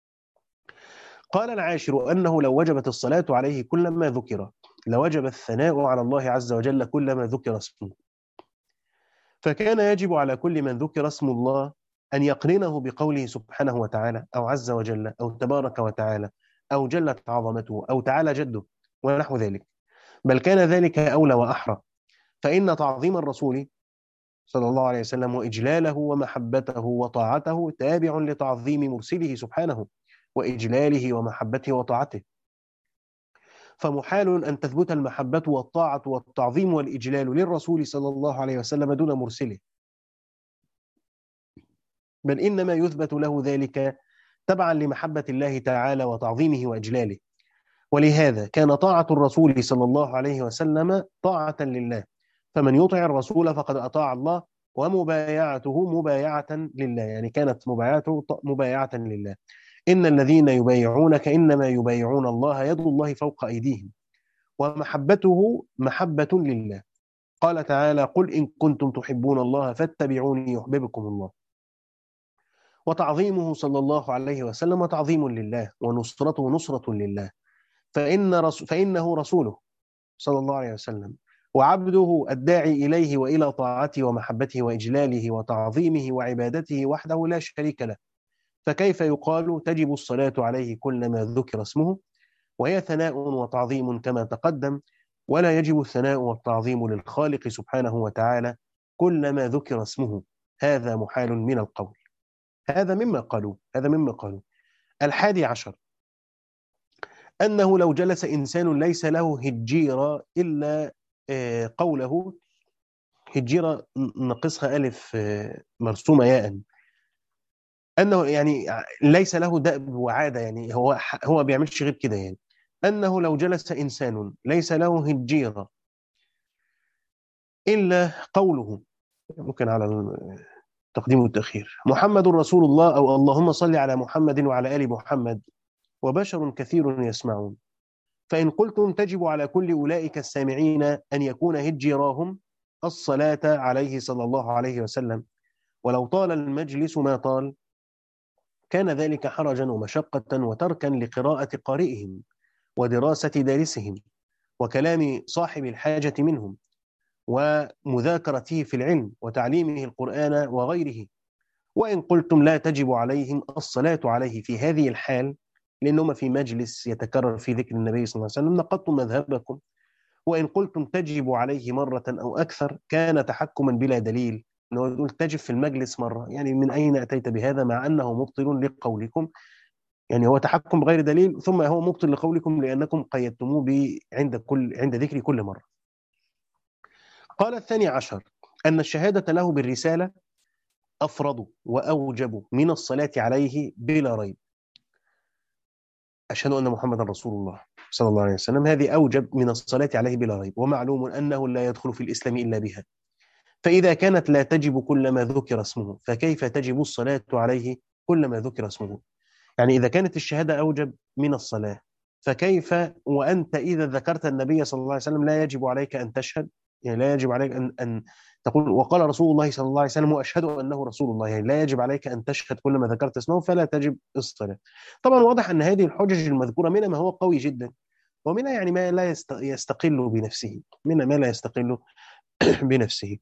قال العاشر أنه لو وجبت الصلاة عليه كلما ذكر لوجب الثناء على الله عز وجل كلما ذكر اسمه، فكان يجب على كل من ذكر اسم الله أن يقرنه بقوله سبحانه وتعالى أو عز وجل أو تبارك وتعالى أو جلت عظمته أو تعالى جده ونحو ذلك، بل كان ذلك أولى وأحرى. فإن تعظيم الرسول صلى الله عليه وسلم وإجلاله ومحبته وطاعته تابع لتعظيم مرسله سبحانه وإجلاله ومحبته وطاعته، فمحال أن تثبت المحبة والطاعة والتعظيم والإجلال للرسول صلى الله عليه وسلم دون مرسله، بل إنما يثبت له ذلك تبعا لمحبة الله تعالى وتعظيمه وإجلاله. ولهذا كان طاعة الرسول صلى الله عليه وسلم طاعة لله، فمن يطع الرسول فقد أطاع الله، ومبايعته مبايعة لله، يعني كانت مبايعته مبايعة لله. إن الذين يبايعونك إنما يبايعون الله، يد الله فوق أيديهم، ومحبته محبة لله. قال تعالى: قل إن كنتم تحبون الله فاتبعوني يحببكم الله. وتعظيمه صلى الله عليه وسلم تعظيم لله، ونصرته نصرة لله، فإنه رسوله صلى الله عليه وسلم، وعبده الداعي إليه وإلى طاعته ومحبته وإجلاله وتعظيمه وعبادته وحده لا شريك له. فكيف يقال تجب الصلاة عليه كلما ذكر اسمه؟ وهي ثناء وتعظيم كما تقدم، ولا يجب الثناء والتعظيم للخالق سبحانه وتعالى كلما ذكر اسمه، هذا محال من القول. هذا مما قالوا. 11 أنه لو جلس إنسان ليس له هجيرة إلا قوله، هجيرة نقصها ألف مرسومة ياء، أنه يعني ليس له دأب وعادة، يعني هو ما بيعملش غير كده، يعني أنه لو جلس إنسان ليس له هجيرة إلا قوله، ممكن على التقديم والتأخير، محمد رسول الله، أو اللهم صل على محمد وعلى آل محمد، وبشر كثير يسمعون. فإن قلتم تجب على كل أولئك السامعين أن يكون هجراهم الصلاة عليه صلى الله عليه وسلم، ولو طال المجلس ما طال كان ذلك حرجا ومشقة وتركا لقراءة قارئهم ودراسة دارسهم وكلام صاحب الحاجة منهم ومذاكرته في العلم وتعليمه القرآن وغيره. وإن قلتم لا تجب عليهم الصلاة عليه في هذه الحال لأنهم في مجلس يتكرر في ذكر النبي صلى الله عليه وسلم نقضتم مذهبكم. وإن قلتم تجب عليه مرة أو أكثر كان تحكما بلا دليل، لو تقول تجب في المجلس مرة، يعني من أين أتيت بهذا مع أنه مبطل لقولكم؟ يعني هو تحكم بغير دليل، ثم هو مبطل لقولكم لأنكم قيدتموه عند ذكر كل مرة. قال 12 أن الشهادة له بالرسالة أفرض وأوجب من الصلاة عليه بلا ريب. أشهد أن محمد رسول الله صلى الله عليه وسلم، هذه أوجب من الصلاة عليه بلا ريب، ومعلوم أنه لا يدخل في الإسلام إلا بها. فإذا كانت لا تجب كلما ذكر اسمه، فكيف تجب الصلاة عليه كلما ذكر اسمه؟ يعني إذا كانت الشهادة أوجب من الصلاة، فكيف وأنت إذا ذكرت النبي صلى الله عليه وسلم لا يجب عليك أن تشهد؟ يعني لا يجب عليك أن تقول وقال رسول الله صلى الله عليه وسلم وأشهد أنه رسول الله، يعني لا يجب عليك أن تشهد كلما ذكرت اسمه فلا تجب الصلاة. طبعا واضح أن هذه الحجج المذكورة منها ما هو قوي جدا، ومنها يعني ما لا يستقل بنفسه، منها ما لا يستقل بنفسه.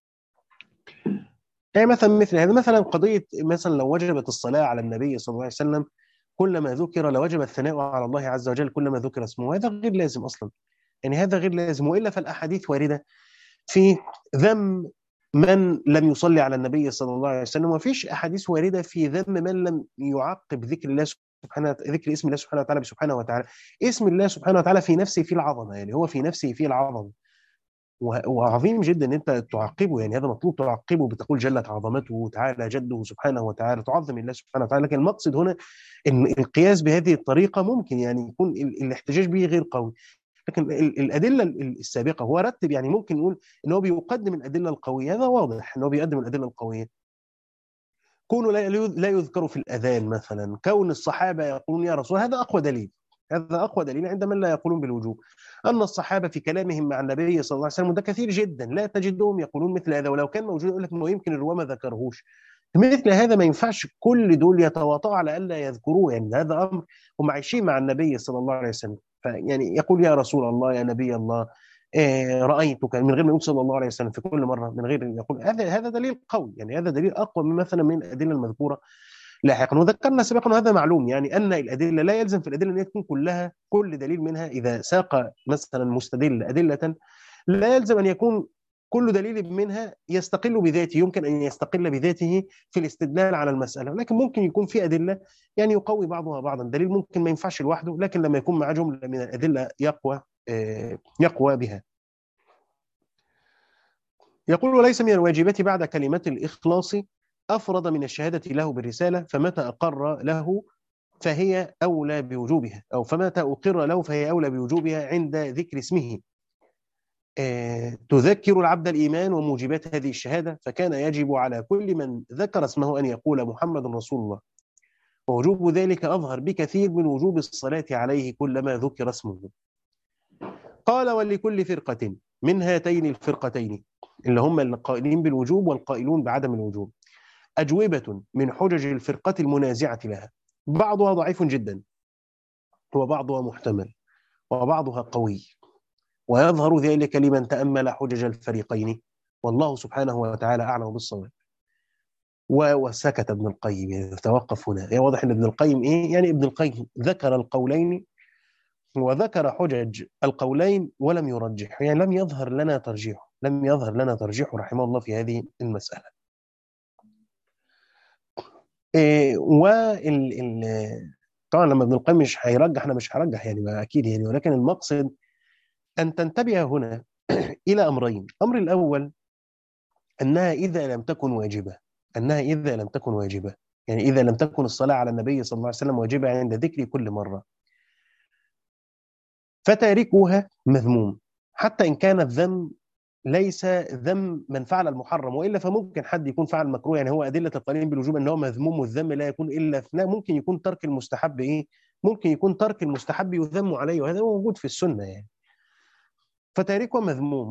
يعني مثل هذا، مثلا قضية مثلا لو وجبت الصلاة على النبي صلى الله عليه وسلم كلما ذكر لوجب الثناء على الله عز وجل كلما ذكر اسمه، هذا غير لازم أصلا، يعني هذا غير لازم. وإلا فالأحاديث واردة في ذم من لم يصلي على النبي صلى الله عليه وسلم، وفيش أحاديث واردة في ذم من لم يعقب ذكر الله سبحانه، ذكر اسم الله سبحانه وتعالى بسبحانه وتعالى. اسم الله سبحانه وتعالى في نفسه فيه العظمة، يعني هو في نفسه فيه العظمة، وعظيم جدا ان انت تعقبه، يعني هذا مطلوب تعقبه، بتقول جلت عظمته تعالى جده سبحانه وتعالى، تعظم الله سبحانه وتعالى. لكن المقصد هنا ان القياس بهذه الطريقه ممكن يعني يكون الاحتجاج به غير قوي، لكن الادله السابقه هو رتب، يعني ممكن نقول ان هو بيقدم الادله القويه، هذا واضح ان هو بيقدم الادله القويه. كونه لا يذكر في الاذان مثلا، كون الصحابه يقولون يا رسول، هذا اقوى دليل، هذا اقوى دليل عند من لا يقولون بالوجوب. ان الصحابه في كلامهم مع النبي صلى الله عليه وسلم ده كثير جدا لا تجدهم يقولون مثل هذا، ولو كان موجود يقول لك انه يمكن الرواه ما ذكرهوش. مثل هذا ما ينفعش كل دول يتواطؤوا على الا يذكروه، يعني هذا امر هم عايشين مع النبي صلى الله عليه وسلم، فيعني يقول يا رسول الله يا نبي الله رايتك، من غير ما يقول صلى الله عليه وسلم في كل مره، من غير ان يقول، هذا دليل قوي، يعني هذا دليل اقوى من مثلا من الادله المذكوره لاحقا. وذكرنا سابقا وهذا معلوم، يعني ان الادله لا يلزم في الادله ان هي تكون كلها، كل دليل منها اذا ساق مثلا مستدل ادله لا يلزم ان يكون كل دليل منها يستقل بذاته، يمكن ان يستقل بذاته في الاستدلال على المساله، لكن ممكن يكون في ادله يعني يقوي بعضها بعضا، دليل ممكن ما ينفعش لوحده لكن لما يكون مع جمله من الادله يقوى بها. يقول وليس من الواجبات بعد كلمة الإخلاص أفرض من الشهادة له بالرسالة، فمتى أقر له فهي أولى بوجوبها، أو فمتى أقر له فهي أولى بوجوبها عند ذكر اسمه. تذكر العبد الإيمان وموجبات هذه الشهادة، فكان يجب على كل من ذكر اسمه أن يقول محمد رسول الله، ووجوب ذلك أظهر بكثير من وجوب الصلاة عليه كلما ذكر اسمه. قال: ولكل فرقة من هاتين الفرقتين، اللي هم القائلين بالوجوب والقائلون بعدم الوجوب، أجوبة من حجج الفرقة المنازعة لها، بعضها ضعيف جدا، وبعضها محتمل، وبعضها قوي، ويظهر ذلك لمن تأمل حجج الفريقين، والله سبحانه وتعالى أعلم بالصواب. وسكت ابن القيم، يعني توقف هنا. يعني واضح ان ابن القيم يعني ابن القيم ذكر القولين وذكر حجج القولين ولم يرجح، يعني لم يظهر لنا ترجيحه، رحمه الله في هذه المسألة. طبعا لما ابن القيم مش هيرجح انا مش هرجح، يعني اكيد يعني، ولكن المقصد ان تنتبه هنا الى امرين. الامر الاول انها اذا لم تكن واجبه، يعني اذا لم تكن الصلاه على النبي صلى الله عليه وسلم واجبه عند ذكر كل مره، فتاركها مذموم، حتى ان كان الذم ليس ذم من فعل المحرم، والا فممكن حد يكون فعل مكروه. يعني هو ادله القائلين بالوجوب ان هو مذموم، والذم لا يكون الا ممكن يكون ترك المستحب ممكن يكون ترك المستحب يذم عليه، وهذا موجود في السنه يعني. فتاركها مذموم،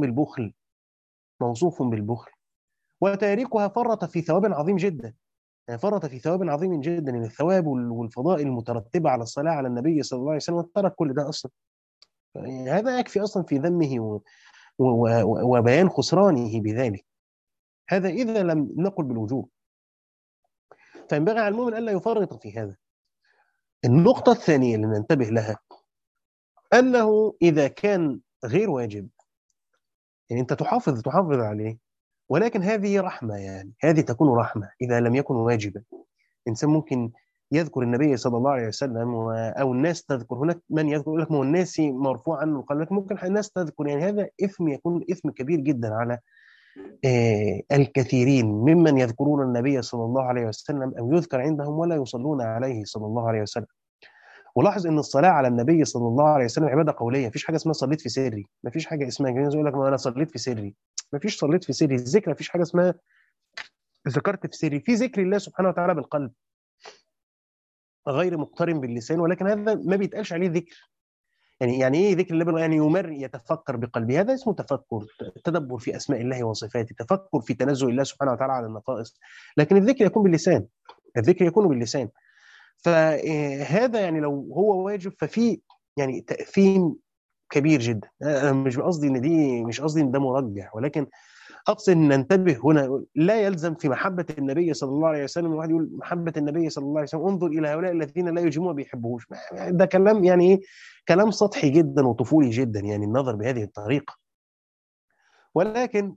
موصوف بالبخل، وتاركها فرط في ثواب عظيم جدا، يعني فرط في ثواب عظيم جدا، من الثواب والفضائل المترتبه على الصلاه على النبي صلى الله عليه وسلم، ترك كل ده اصلا. يعني هذا يكفي اصلا في ذمه وبيان خسرانه بذلك، هذا اذا لم نقل بالوجوب. فينبغي على المؤمن الا يفرط في هذا. النقطه الثانيه اللي ننتبه لها انه اذا كان غير واجب، يعني انت تحافظ عليه، ولكن هذه رحمه، يعني هذه تكون رحمه اذا لم يكن واجبا. انسان ممكن يذكر النبي صلى الله عليه وسلم او الناس تذكر، هناك من يذكر يقول لك ما هو الناس مرفوع عنه القلم، لكن ممكن الناس تذكر، يعني هذا اثم، يكون اثم كبير جدا على الكثيرين ممن يذكرون النبي صلى الله عليه وسلم او يذكر عندهم ولا يصلون عليه صلى الله عليه وسلم. ولاحظ ان الصلاه على النبي صلى الله عليه وسلم عباده قوليه، مفيش حاجه اسمها صليت في سري، مفيش حاجه اسمها جاي يقول لك ما انا صليت في سري، مفيش صليت في سري. الذكر مفيش حاجه اسمها ذكرت في سري، في ذكر الله سبحانه وتعالى بالقلب غير مقترن باللسان، ولكن هذا ما بيتقالش عليه ذكر. يعني ايه ذكر الله؟ يعني يتفكر بقلبه، هذا اسمه تفكر، تدبر في اسماء الله وصفاته، تفكر في تنزه الله سبحانه وتعالى على النقائص. لكن الذكر يكون باللسان، فهذا يعني لو هو واجب ففي يعني تأثيم كبير جدا. انا مش قصدي ان ده مرجح، ولكن اقصد ان ننتبه هنا. لا يلزم في محبه النبي صلى الله عليه وسلم الواحد يقول محبه النبي صلى الله عليه وسلم انظر الى هؤلاء الذين لا يجيبون ما بيحبوش، ده كلام يعني كلام سطحي جدا وطفولي جدا، يعني النظر بهذه الطريقه. ولكن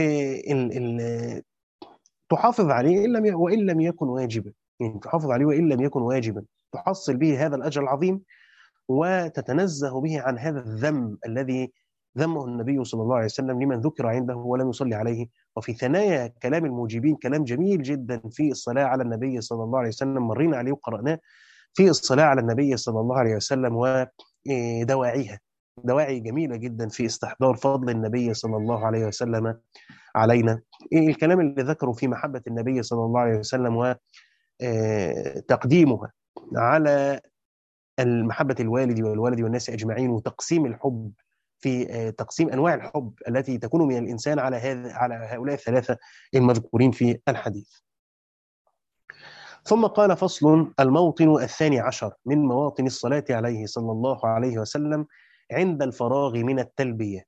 تحافظ عليه وان لم يكن واجبا، يعني تحافظ عليه وان لم يكن واجبا، تحصل به هذا الاجر العظيم، وتتنزه به عن هذا الذم الذي ذمه النبي صلى الله عليه وسلم لمن ذكر عنده ولم يصلي عليه. وفي ثنايا كلام الموجبين كلام جميل جدا في الصلاة على النبي صلى الله عليه وسلم، مرينا عليه وقرأناه في الصلاة على النبي صلى الله عليه وسلم ودواعيها، دواعي جميلة جدا في استحضار فضل النبي صلى الله عليه وسلم علينا. الكلام اللي ذكره في محبة النبي صلى الله عليه وسلم وتقديمها على المحبة الوالد والوالد والناس أجمعين، وتقسيم الحب في تقسيم أنواع الحب التي تكون من الإنسان على هؤلاء الثلاثة المذكورين في الحديث. ثم قال: فصل: الموطن الثاني عشر من مواطن الصلاة عليه صلى الله عليه وسلم عند الفراغ من التلبية.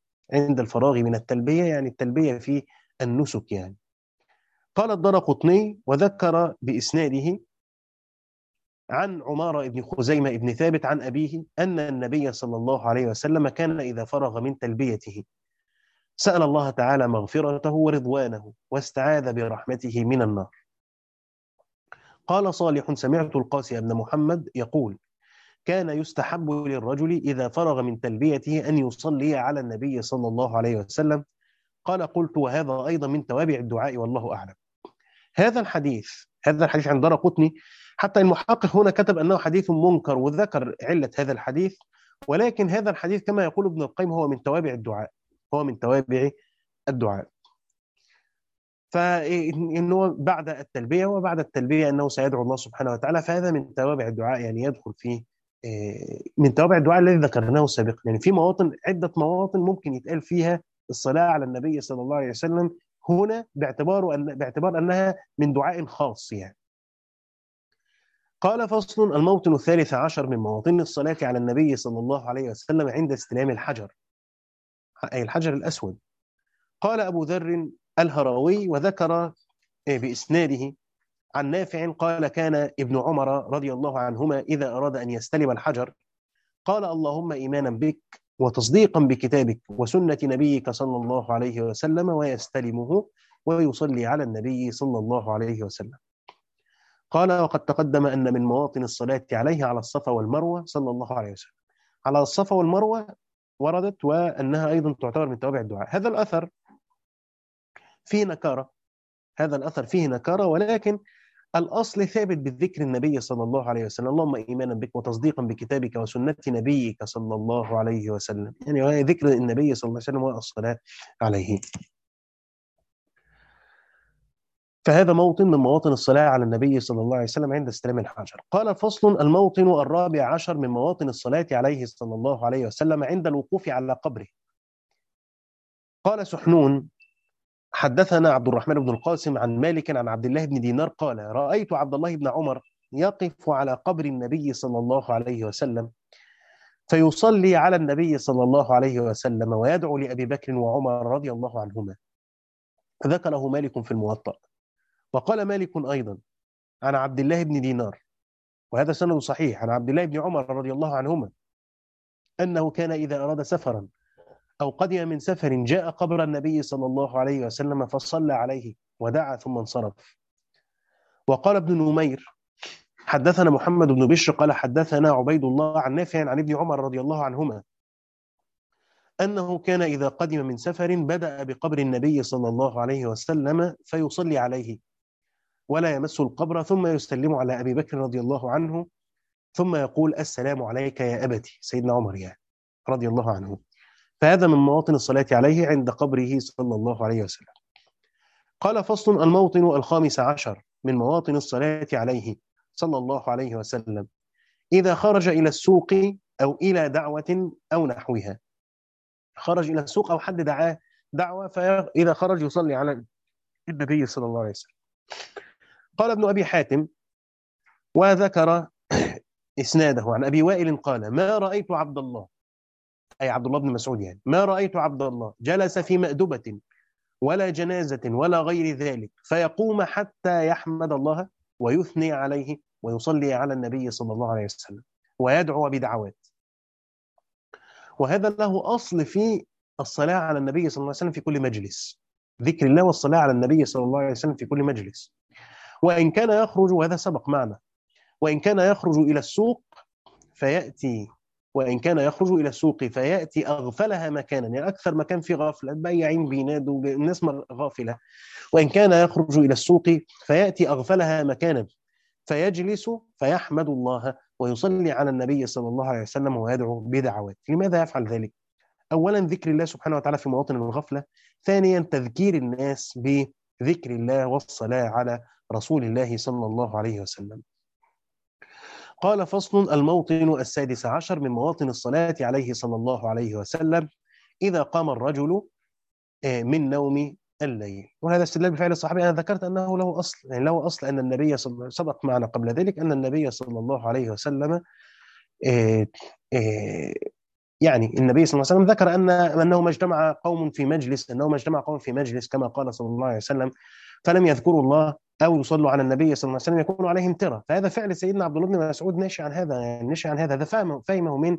يعني التلبية في النسك يعني. قال الدارقطني وذكر بإسناده عن عمارة بن خزيمة بن ثابت عن أبيه أن النبي صلى الله عليه وسلم كان إذا فرغ من تلبيته سأل الله تعالى مغفرته ورضوانه واستعاذ برحمته من النار. قال صالح: سمعت القاسي بن محمد يقول: كان يستحب للرجل إذا فرغ من تلبيته أن يصلي على النبي صلى الله عليه وسلم. قال: قلت: وهذا أيضا من توابع الدعاء والله أعلم. هذا الحديث هذا الحديث عند دارقطني. حتى المحقق هنا كتب أنه حديث منكر وذكر علة هذا الحديث، ولكن هذا الحديث كما يقول ابن القيم هو من توابع الدعاء، هو من توابع الدعاء. فإنه بعد التلبية، وبعد التلبية أنه سيدعو الله سبحانه وتعالى، فهذا من توابع الدعاء، يعني يدخل فيه من توابع الدعاء الذي ذكرناه سابقا. يعني في مواطن، عدة مواطن ممكن يتقال فيها الصلاة على النبي صلى الله عليه وسلم هنا، باعتبار أنها من دعاء خاص يعني. قال فصل: الموطن الثالث عشر من مواطن الصلاة على النبي صلى الله عليه وسلم عند استلام الحجر، أي الحجر الأسود. قال أبو ذر الهروي، وذكر بإسناده عن نافع قال: كان ابن عمر رضي الله عنهما إذا أراد أن يستلم الحجر قال: اللهم إيمانا بك وتصديقا بكتابك وسنة نبيك صلى الله عليه وسلم، ويستلمه ويصلي على النبي صلى الله عليه وسلم. قال: وقد تقدم أن من مواطن الصلاة عليه على الصفا والمروة صلى الله عليه وسلم. على الصفا والمروة وردت، وأنها أيضا تعتبر من توابع الدعاء. هذا الأثر فيه نكارة، هذا الأثر فيه نكارة، ولكن الأصل ثابت بالذكر النبي صلى الله عليه وسلم: اللهم إيمانا بك وتصديقا بكتابك وسنة نبيك صلى الله عليه وسلم، يعني ذكر النبي صلى الله عليه وسلم والصلاة عليه. فهذا موطن من مواطن الصلاة على النبي صلى الله عليه وسلم عند استلام الحجر. قال فصل: الموطن الرابع عشر من مواطن الصلاة عليه صلى الله عليه وسلم عند الوقوف على قبره. قال سحنون: حدثنا عبد الرحمن بن القاسم عن مالك عن عبد الله بن دينار قال: رأيت عبد الله بن عمر يقف على قبر النبي صلى الله عليه وسلم فيصلي على النبي صلى الله عليه وسلم ويدعو لأبي بكر وعمر رضي الله عنهما. ذكره مالك في الموطأ. وقال مالك أيضا عن عبد الله بن دينار، وهذا سند صحيح، عن عبد الله بن عمر رضي الله عنهما أنه كان إذا أراد سفرا أو قدم من سفر جاء قبر النبي صلى الله عليه وسلم فصلى عليه ودعا ثم انصرف. وقال ابن نمير: حدثنا محمد بن بشر قال حدثنا عبيد الله عن نافع عن ابن عمر رضي الله عنهما أنه كان إذا قدم من سفر بدأ بقبر النبي صلى الله عليه وسلم فيصلي عليه ولا يمس القبر، ثم يسلم على أبي بكر رضي الله عنه، ثم يقول: السلام عليك يا أبتي، سيدنا عمر يعني رضي الله عنه. فهذا من مواطن الصلاة عليه عند قبره صلى الله عليه وسلم. قال فصل: الموطن الخامس عشر من مواطن الصلاة عليه صلى الله عليه وسلم إذا خرج إلى السوق أو إلى دعوة أو نحوها. خرج إلى السوق أو حد دعاه دعوة، فإذا خرج يصلي على النبي صلى الله عليه وسلم. قال ابن أبي حاتم وذكر إسناده عن أبي وائل قال: ما رأيت عبد الله، أي عبد الله بن مسعود يعني، ما رأيت عبد الله جلس في مأدبة ولا جنازة ولا غير ذلك فيقوم حتى يحمد الله ويثني عليه ويصلي على النبي صلى الله عليه وسلم ويدعو بدعوات. وهذا له أصل في الصلاة على النبي صلى الله عليه وسلم في كل مجلس، ذكر الله والصلاة على النبي صلى الله عليه وسلم في كل مجلس. وإن كان يخرج، وهذا سبق معنا، وإن كان يخرج إلى السوق فيأتي وإن كان يخرج إلى السوق فيأتي أغفلها مكانا، يعني أكثر مكان فيه غفلة، بياعين بينادوا، الناس غافلة. وإن كان يخرج إلى السوق فيأتي أغفلها مكانا فيجلس فيحمد الله ويصلي على النبي صلى الله عليه وسلم ويدعو بدعوات. لماذا يفعل ذلك؟ أولا ذكر الله سبحانه وتعالى في مواطن الغفلة، ثانيا تذكير الناس بذكر الله والصلاة على رسول الله صلى الله عليه وسلم. قال فصل: الموطن السادس عشر من مواطن الصلاة عليه صلى الله عليه وسلم إذا قام الرجل من نوم الليل. وهذا استدلال بفعل الصحابي. أنا ذكرت أنه له أصل، يعني له أصل أن النبي سبق معنا قبل ذلك أن النبي صلى الله عليه وسلم آه، آه، يعني النبي صلى الله عليه وسلم ذكر أنه ما اجتمع قوم في مجلس، كما قال صلى الله عليه وسلم، فلم يذكروا الله أو يصلوا على النبي صلى الله عليه وسلم يكون عليهم ترى. فهذا فعل سيدنا عبد الله بن مسعود ناشئ عن هذا، هذا فهمه من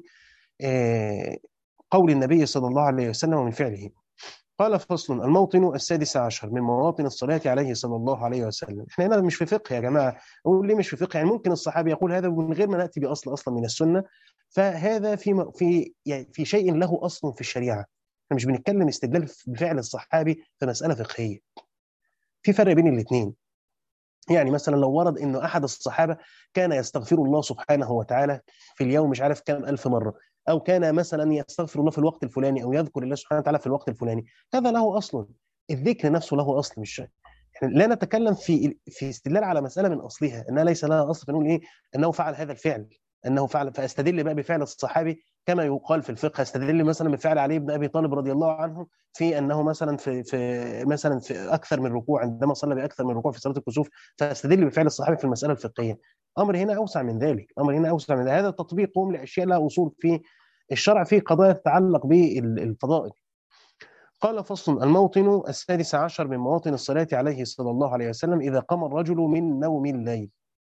قول النبي صلى الله عليه وسلم ومن فعله. قال فصل: الموطن السادس عشر من مواطن الصلاة عليه صلى الله عليه وسلم. احنا هنا مش في فقه يا جماعة. أقول ليه مش في فقه؟ يعني ممكن الصحابي يقول هذا من غير ما نأتي بأصل أصلا من السنة، فهذا في شيء له أصل في الشريعة. احنا مش بنتكلم استدلال بفعل الصحابي في مسألة فقهية. في فرق بين الاثنين. يعني مثلا لو ورد انه احد الصحابه كان يستغفر الله سبحانه وتعالى في اليوم مش عارف كام الف مره، او كان مثلا يستغفر الله في الوقت الفلاني، او يذكر الله سبحانه وتعالى في الوقت الفلاني، هذا له اصل. الذكر نفسه له اصل، مش احنا لا نتكلم في استدلال على مساله من اصلها انها ليس لها اصل، فنقول ايه انه فعل هذا الفعل، انه فعل، فاستدل بقى بفعل الصحابي كما يقال في الفقه. استدل مثلا بفعل علي بن ابي طالب رضي الله عنه في انه مثلا في اكثر من ركوع، عندما صلى باكثر من ركوع في صلاه الكسوف، فاستدل بفعل الصحابي في المساله الفقهيه. امر هنا اوسع من ذلك، امر هنا اوسع من ذلك. هذا تطبيقهم لاشياء لها اصول في الشرع في قضايا تتعلق بالفضائل. قال فصل: الموطن السادس عشر من مواطن الصلاة عليه صلى الله عليه وسلم إذا قام الرجل من نوم الليل.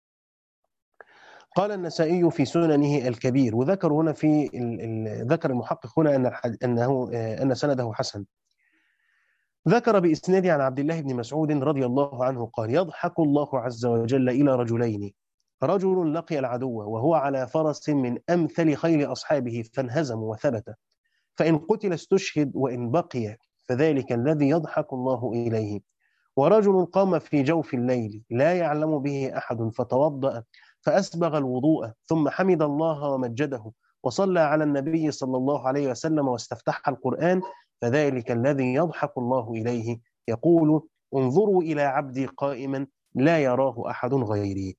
قال النسائي في سننه الكبير، وذكر هنا في ذكر المحقق هنا أن سنده حسن. ذكر بإسناده عن عبد الله بن مسعود رضي الله عنه قال: يضحك الله عز وجل إلى رجلين: رجل لقي العدو وهو على فرس من أمثل خيل أصحابه فانهزم وثبت، فإن قتل استشهد وإن بقي فذلك الذي يضحك الله إليه. ورجل قام في جوف الليل لا يعلم به أحد فتوضأ فأسبغ الوضوء ثم حمد الله ومجده وصلى على النبي صلى الله عليه وسلم واستفتح القرآن، فذلك الذي يضحك الله إليه يقول: انظروا إلى عبدي قائما لا يراه أحد غيري.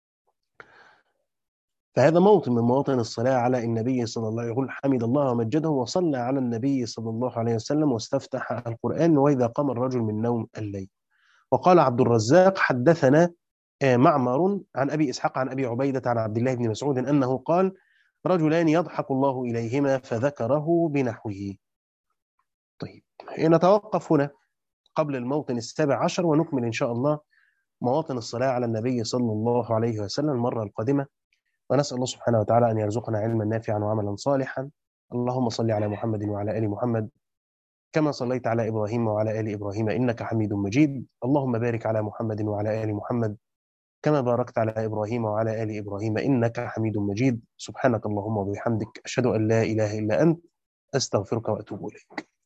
فهذا موطن من مواطن الصلاة على النبي صلى الله عليه وسلم. يقول: حمد الله ومجده وصلى على النبي صلى الله عليه وسلم واستفتح القرآن، وإذا قام الرجل من نوم الليل. وقال عبد الرزاق: حدثنا معمر عن أبي إسحاق عن أبي عبيدة عن عبد الله بن مسعود أنه قال: رجلان يضحك الله إليهما، فذكره بنحوه. طيب، نتوقف هنا قبل الموطن السابع عشر، ونكمل إن شاء الله مواطن الصلاة على النبي صلى الله عليه وسلم المرة القادمة. ونسأل الله سبحانه وتعالى أن يرزقنا علما نافعا وعملا صالحا. اللهم صل على محمد وعلى آل محمد كما صليت على إبراهيم وعلى آل إبراهيم إنك حميد مجيد. اللهم بارك على محمد وعلى آل محمد كما باركت على إبراهيم وعلى آل إبراهيم إنك حميد مجيد. سبحانك اللهم وبحمدك، أشهد أن لا إله إلا أنت، أستغفرك وأتوب إليك.